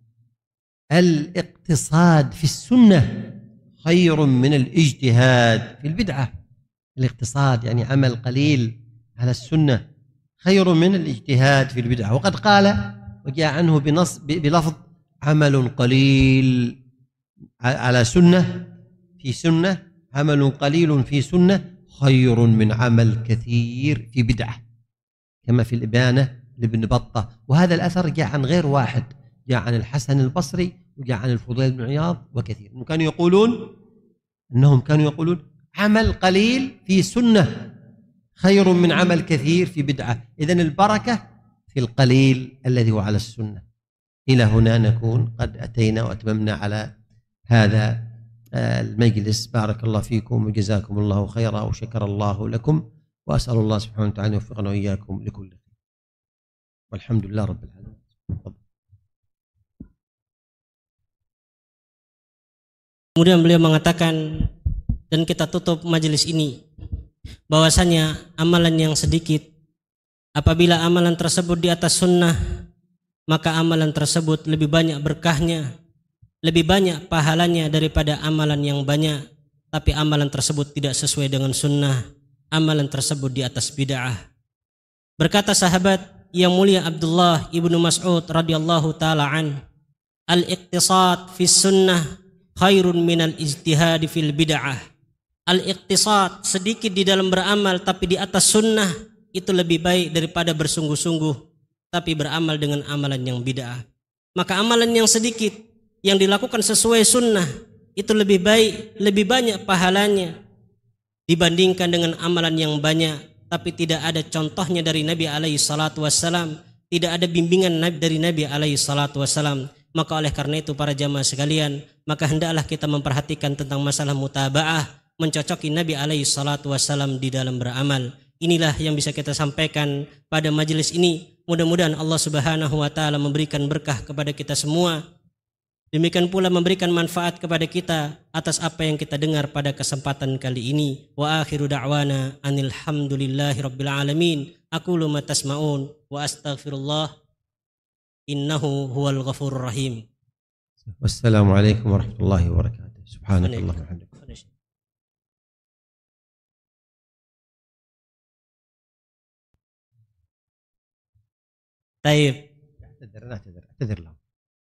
الاقتصاد في السنة خير من الاجتهاد في البدعة. الاقتصاد يعني عمل قليل على السنة خير من الاجتهاد في البدعة. وقد قال وجاء عنه بنص بلفظ عمل قليل على سنة في سنة عمل قليل في سنة خير من عمل كثير في بدعة، كما في الإبانة لابن بطة. وهذا الأثر جاء عن غير واحد، جاء عن الحسن البصري وجاء عن الفضيل بن عياض وكثير. إنهم كانوا يقولون أنهم كانوا يقولون عمل قليل في سنة خير من عمل كثير في بدعة. إذن البركة في القليل الذي هو على السنة. إلى هنا نكون قد أتينا وأتممنا على هذا المجلس. بارك الله فيكم وجزاكم الله خيرا وشكر الله لكم، وأسأل الله سبحانه وتعالى يوفقنا وإياكم لكل خير، والحمد لله رب العالمين. Kemudian beliau mengatakan, dan kita tutup majelis ini, bahwasanya amalan yang sedikit, apabila amalan tersebut di atas sunnah, maka amalan tersebut lebih banyak berkahnya, lebih banyak pahalanya daripada amalan yang banyak tapi amalan tersebut tidak sesuai dengan sunnah, amalan tersebut di atas bid'ah. Berkata sahabat yang mulia Abdullah ibnu Mas'ud radhiyallahu taala an, al-iqtisad fi sunnah khairun minal ijtihad fil bid'ah. Al-iqtisad, sedikit di dalam beramal tapi di atas sunnah, itu lebih baik daripada bersungguh-sungguh tapi beramal dengan amalan yang bid'ah. Maka amalan yang sedikit yang dilakukan sesuai sunnah itu lebih baik, lebih banyak pahalanya dibandingkan dengan amalan yang banyak tapi tidak ada contohnya dari Nabi alaihi salatu wassalam, tidak ada bimbingan dari Nabi alaihi salatu wassalam. Maka oleh karena itu para jamaah sekalian, maka hendaklah kita memperhatikan tentang masalah mutaba'ah, mencocoki Nabi alaihi salatu wassalam di dalam beramal. Inilah yang bisa kita sampaikan pada majelis ini. Mudah-mudahan Allah Subhanahu wa taala memberikan berkah kepada kita semua. Demikian pula memberikan manfaat kepada kita atas apa yang kita dengar pada kesempatan kali ini. Wa akhiru da'wana anil hamdulillahi rabbil alamin. aqulu ma tasma'un wa astaghfirullah innahu huwal ghafurur rahim. Wassalamualaikum warahmatullahi wabarakatuh. Subhanakallah wa bihamdik. Taib. اعتذر اعتذر اعتذر لهم.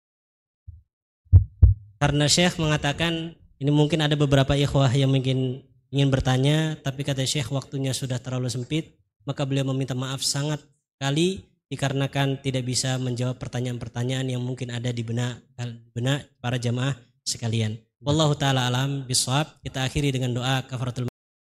Karena Syekh mengatakan ini mungkin ada beberapa ikhwah yang mungkin ingin bertanya, tapi kata Syekh waktunya sudah terlalu sempit, maka beliau meminta maaf sangat kali dikarenakan tidak bisa menjawab pertanyaan-pertanyaan yang mungkin ada di benak benak para jamaah sekalian. Wallahu taala alam bisawab. Kita akhiri dengan doa kafaratul.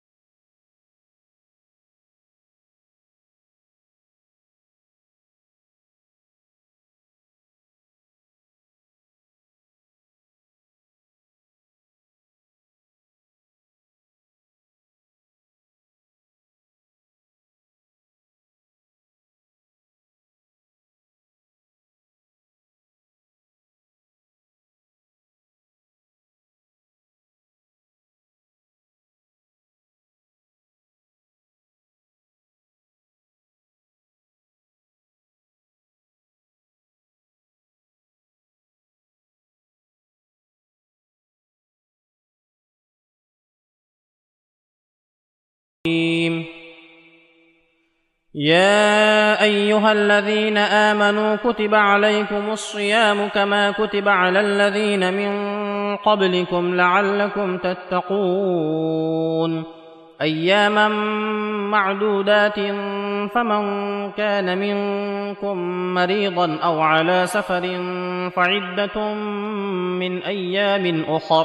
يا أيها الذين آمنوا كتب عليكم الصيام كما كتب على الذين من قبلكم لعلكم تتقون أياما معدودات فمن كان منكم مريضا أو على سفر فعدة من أيام أخر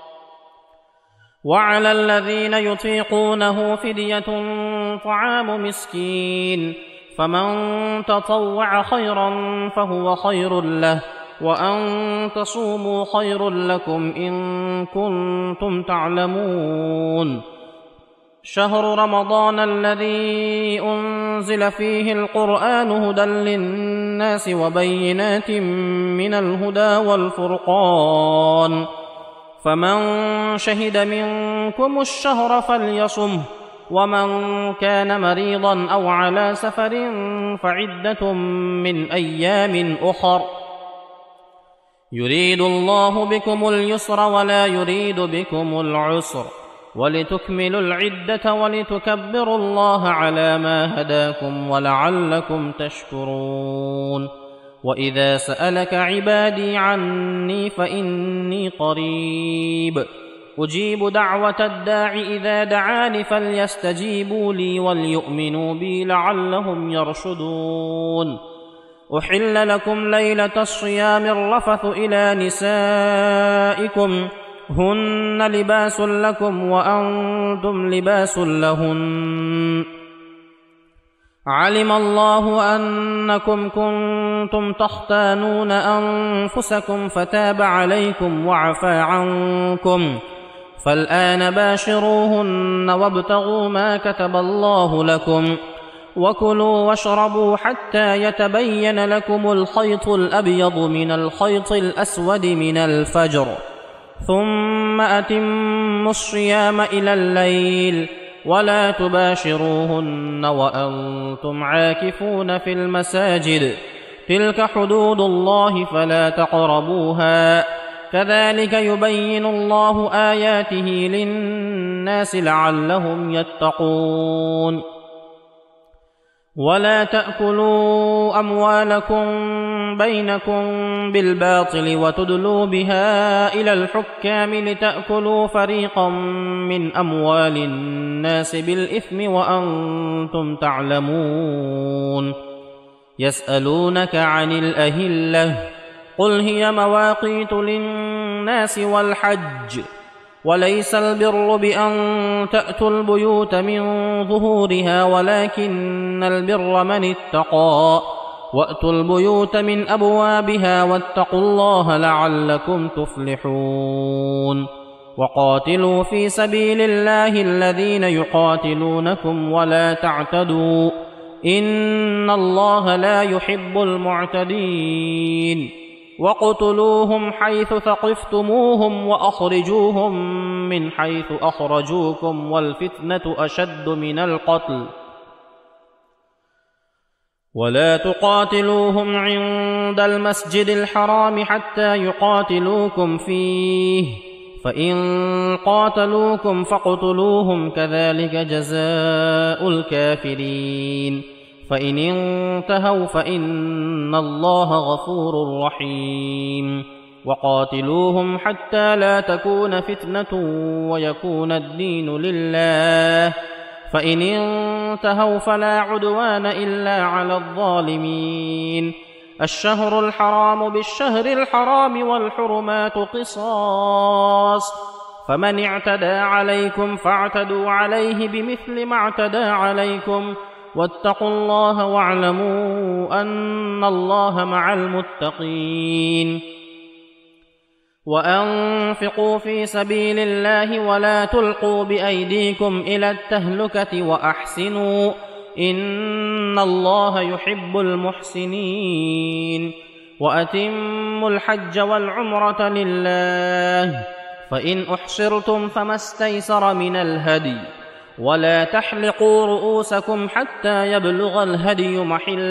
وعلى الذين يطيقونه فدية طعام مسكين فمن تطوع خيرا فهو خير له وأن تصوموا خير لكم إن كنتم تعلمون شهر رمضان الذي أنزل فيه القرآن هدى للناس وبينات من الهدى والفرقان فمن شهد منكم الشهر فليصمه ومن كان مريضا أو على سفر فعدة من أيام أخر يريد الله بكم اليسر ولا يريد بكم العسر ولتكملوا العدة ولتكبروا الله على ما هداكم ولعلكم تشكرون وإذا سألك عبادي عني فإني قريب أجيب دعوة الداع إذا دعاني فليستجيبوا لي وليؤمنوا بي لعلهم يرشدون أحل لكم ليلة الصيام الرفث إلى نسائكم هن لباس لكم وأنتم لباس لهن علم الله أنكم كنتم تختانون أنفسكم فتاب عليكم وعفى عنكم فالآن باشروهن وابتغوا ما كتب الله لكم وكلوا واشربوا حتى يتبين لكم الخيط الأبيض من الخيط الأسود من الفجر ثم أتموا الصيام إلى الليل ولا تباشروهن وأنتم عاكفون في المساجد تلك حدود الله فلا تقربوها كذلك يبين الله آياته للناس لعلهم يتقون ولا تأكلوا أموالكم بينكم بالباطل وتدلوا بها إلى الحكام لتأكلوا فريقا من أموال الناس بالإثم وأنتم تعلمون يسألونك عن الأهلة قل هي مواقيت للناس والحج وليس البر بأن تأتوا البيوت من ظهورها ولكن البر من اتقى وأتوا البيوت من أبوابها واتقوا الله لعلكم تفلحون وقاتلوا في سبيل الله الذين يقاتلونكم ولا تعتدوا إن الله لا يحب المعتدين وَاقْتُلُوهُمْ حَيْثُ ثَقِفْتُمُوهُمْ وَأَخْرِجُوهُمْ مِنْ حَيْثُ أَخْرَجُوكُمْ وَالْفِتْنَةُ أَشَدُّ مِنَ الْقَتْلِ ولا تقاتلوهم عند المسجد الحرام حتى يقاتلوكم فيه فإن قاتلوكم فاقتلوهم كذلك جزاء الكافرين فإن انتهوا فإن الله غفور رحيم وقاتلوهم حتى لا تكون فتنة ويكون الدين لله فإن انتهوا فلا عدوان إلا على الظالمين الشهر الحرام بالشهر الحرام والحرمات قصاص فمن اعتدى عليكم فاعتدوا عليه بمثل ما اعتدى عليكم واتقوا الله واعلموا أن الله مع المتقين وأنفقوا في سبيل الله ولا تلقوا بأيديكم إلى التهلكة وأحسنوا إن الله يحب المحسنين وأتموا الحج والعمرة لله فإن أحصرتم فما استيسر من الهدي ولا تحلقوا رؤوسكم حتى يبلغ الهدي محله